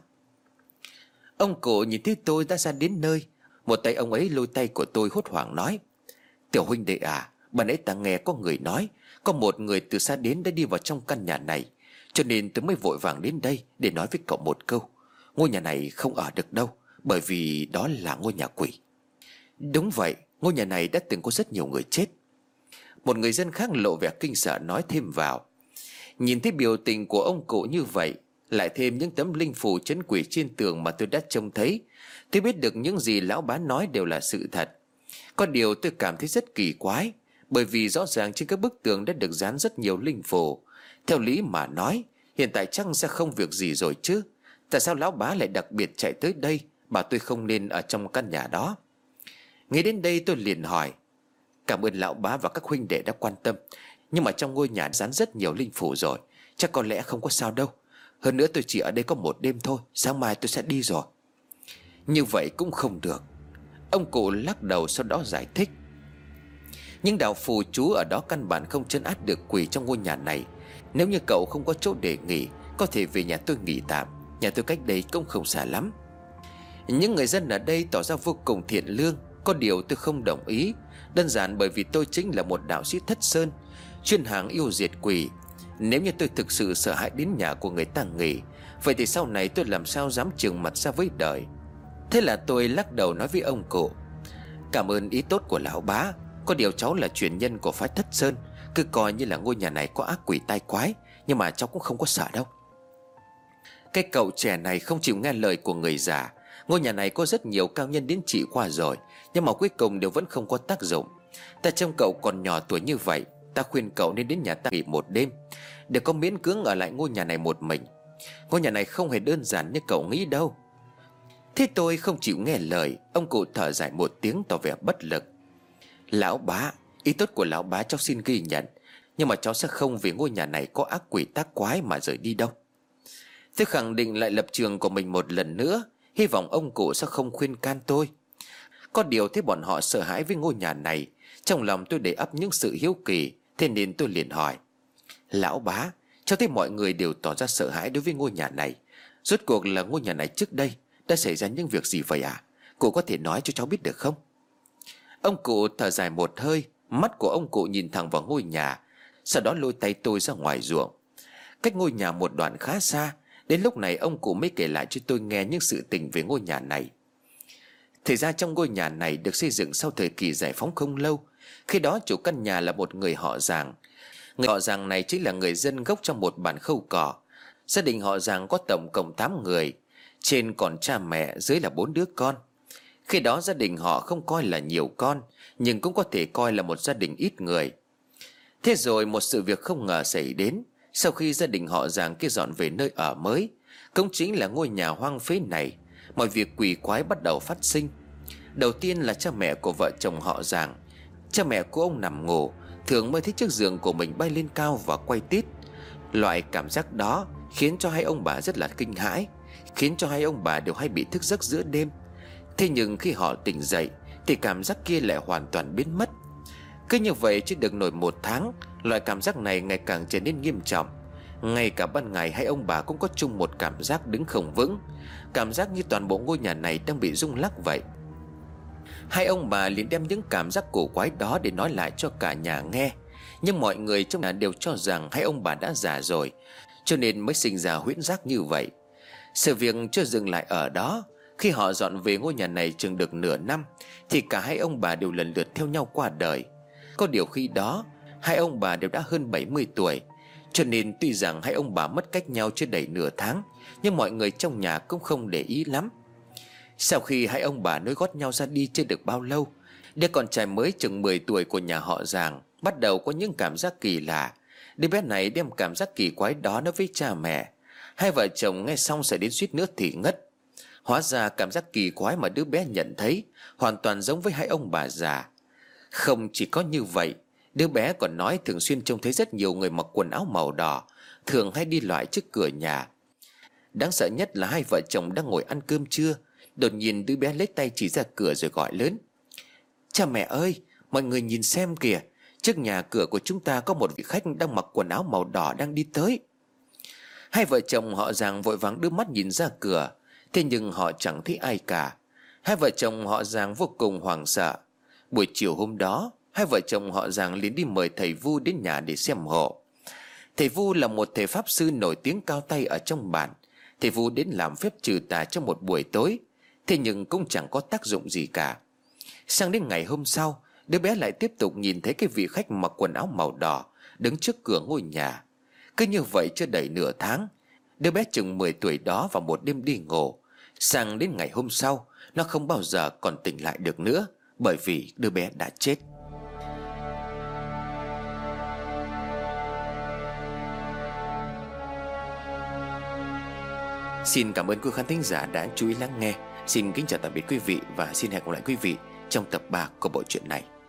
Ông cụ nhìn thấy tôi đã ra đến nơi, một tay ông ấy lôi tay của tôi hốt hoảng nói. Tiểu huynh đệ à, ban nãy ta nghe có người nói có một người từ xa đến đã đi vào trong căn nhà này, cho nên tôi mới vội vàng đến đây để nói với cậu một câu. Ngôi nhà này không ở được đâu, bởi vì đó là ngôi nhà quỷ. Đúng vậy, ngôi nhà này đã từng có rất nhiều người chết. Một người dân khác lộ vẻ kinh sợ nói thêm vào. Nhìn thấy biểu tình của ông cụ như vậy, lại thêm những tấm linh phù trấn quỷ trên tường mà tôi đã trông thấy, tôi biết được những gì lão bá nói đều là sự thật. Có điều tôi cảm thấy rất kỳ quái, bởi vì rõ ràng trên các bức tường đã được dán rất nhiều linh phù. Theo lý mà nói, hiện tại chắc sẽ không việc gì rồi chứ. Tại sao lão bá lại đặc biệt chạy tới đây, bảo tôi không nên ở trong căn nhà đó? Nghĩ đến đây tôi liền hỏi. Cảm ơn lão bá và các huynh đệ đã quan tâm, nhưng mà trong ngôi nhà dán rất nhiều linh phù rồi, chắc có lẽ không có sao đâu. Hơn nữa tôi chỉ ở đây có một đêm thôi, sáng mai tôi sẽ đi rồi. Như vậy cũng không được. Ông cụ lắc đầu sau đó giải thích. Nhưng đạo phù chú ở đó căn bản không trấn áp được quỷ trong ngôi nhà này. Nếu như cậu không có chỗ để nghỉ, có thể về nhà tôi nghỉ tạm. Nhà tôi cách đây cũng không xa lắm. Những người dân ở đây tỏ ra vô cùng thiện lương. Có điều tôi không đồng ý, đơn giản bởi vì tôi chính là một đạo sĩ thất sơn, chuyên hàng yêu diệt quỷ. Nếu như tôi thực sự sợ hãi đến nhà của người ta nghỉ, vậy thì sau này tôi làm sao dám trừng mặt ra với đời. Thế là tôi lắc đầu nói với ông cụ: Cảm ơn ý tốt của lão bá, có điều cháu là truyền nhân của phái thất sơn, cứ coi như là ngôi nhà này có ác quỷ tai quái, nhưng mà cháu cũng không có sợ đâu. Cái cậu trẻ này không chịu nghe lời của người già. Ngôi nhà này có rất nhiều cao nhân đến trị qua rồi, nhưng mà cuối cùng đều vẫn không có tác dụng. Ta trông cậu còn nhỏ tuổi như vậy, ta khuyên cậu nên đến nhà ta nghỉ một đêm, để có miễn cưỡng ở lại ngôi nhà này một mình. Ngôi nhà này không hề đơn giản như cậu nghĩ đâu. Thế tôi không chịu nghe lời. Ông cụ thở dài một tiếng tỏ vẻ bất lực. Lão bá, ý tốt của lão bá cháu xin ghi nhận, nhưng mà cháu sẽ không vì ngôi nhà này có ác quỷ tác quái mà rời đi đâu. Tôi khẳng định lại lập trường của mình một lần nữa, hy vọng ông cụ sẽ không khuyên can tôi. Có điều thấy bọn họ sợ hãi với ngôi nhà này, trong lòng tôi đầy ắp những sự hiếu kỳ. Thế nên tôi liền hỏi: Lão bá, cháu thấy mọi người đều tỏ ra sợ hãi đối với ngôi nhà này. Rốt cuộc là ngôi nhà này trước đây đã xảy ra những việc gì vậy à? Cụ có thể nói cho cháu biết được không? Ông cụ thở dài một hơi. Mắt của ông cụ nhìn thẳng vào ngôi nhà, sau đó lôi tay tôi ra ngoài ruộng. Cách ngôi nhà một đoạn khá xa. Đến lúc này ông cụ mới kể lại cho tôi nghe những sự tình về ngôi nhà này. Thì ra trong ngôi nhà này được xây dựng sau thời kỳ giải phóng không lâu. Khi đó chủ căn nhà là một người họ Giàng. Người họ Giàng này chính là người dân gốc trong một bản khâu cỏ. Gia đình họ Giàng có tổng cộng tám người, trên còn cha mẹ, dưới là bốn đứa con. Khi đó gia đình họ không coi là nhiều con, nhưng cũng có thể coi là một gia đình ít người. Thế rồi một sự việc không ngờ xảy đến. Sau khi gia đình họ Giàng kia dọn về nơi ở mới, cũng chính là ngôi nhà hoang phế này, mọi việc quỷ quái bắt đầu phát sinh. Đầu tiên là cha mẹ của vợ chồng họ Giàng. Cha mẹ của ông nằm ngủ, thường mới thấy chiếc giường của mình bay lên cao và quay tít. Loại cảm giác đó khiến cho hai ông bà rất là kinh hãi, khiến cho hai ông bà đều hay bị thức giấc giữa đêm. Thế nhưng khi họ tỉnh dậy thì cảm giác kia lại hoàn toàn biến mất. Cứ như vậy chưa được nổi một tháng, loại cảm giác này ngày càng trở nên nghiêm trọng. Ngay cả ban ngày hai ông bà cũng có chung một cảm giác đứng không vững, cảm giác như toàn bộ ngôi nhà này đang bị rung lắc vậy. Hai ông bà liền đem những cảm giác cổ quái đó để nói lại cho cả nhà nghe. Nhưng mọi người trong nhà đều cho rằng hai ông bà đã già rồi, cho nên mới sinh ra huyễn giác như vậy. Sự việc chưa dừng lại ở đó. Khi họ dọn về ngôi nhà này chừng được nửa năm thì cả hai ông bà đều lần lượt theo nhau qua đời. Có điều khi đó hai ông bà đều đã hơn bảy mươi tuổi, cho nên tuy rằng hai ông bà mất cách nhau chưa đầy nửa tháng, nhưng mọi người trong nhà cũng không để ý lắm. Sau khi hai ông bà nối gót nhau ra đi chưa được bao lâu, đứa con trai mới chừng mười tuổi của nhà họ Giàng bắt đầu có những cảm giác kỳ lạ. Đứa bé này đem cảm giác kỳ quái đó nói với cha mẹ. Hai vợ chồng nghe xong sợ đến suýt nữa thì ngất. Hóa ra cảm giác kỳ quái mà đứa bé nhận thấy hoàn toàn giống với hai ông bà già. Không chỉ có như vậy, đứa bé còn nói thường xuyên trông thấy rất nhiều người mặc quần áo màu đỏ, thường hay đi loại trước cửa nhà. Đáng sợ nhất là hai vợ chồng đang ngồi ăn cơm trưa, đột nhiên đứa bé lấy tay chỉ ra cửa rồi gọi lớn: Cha mẹ ơi, mọi người nhìn xem kìa, trước nhà cửa của chúng ta có một vị khách đang mặc quần áo màu đỏ đang đi tới. Hai vợ chồng họ Giàng vội vàng đưa mắt nhìn ra cửa, thế nhưng họ chẳng thấy ai cả. Hai vợ chồng họ Giàng vô cùng hoảng sợ. Buổi chiều hôm đó, hai vợ chồng họ Giàng liền đi mời thầy Vu đến nhà để xem hộ. Thầy Vu là một thầy pháp sư nổi tiếng cao tay ở trong bản. Thầy Vu đến làm phép trừ tà trong một buổi tối, thế nhưng cũng chẳng có tác dụng gì cả. Sang đến ngày hôm sau, đứa bé lại tiếp tục nhìn thấy cái vị khách mặc quần áo màu đỏ đứng trước cửa ngôi nhà. Cứ như vậy chưa đầy nửa tháng, đứa bé chừng mười tuổi đó vào một đêm đi ngủ, sang đến ngày hôm sau nó không bao giờ còn tỉnh lại được nữa, bởi vì đứa bé đã chết. Xin cảm ơn quý khán thính giả đã chú ý lắng nghe. Xin kính chào tạm biệt quý vị và xin hẹn gặp lại quý vị trong tập ba của bộ truyện này.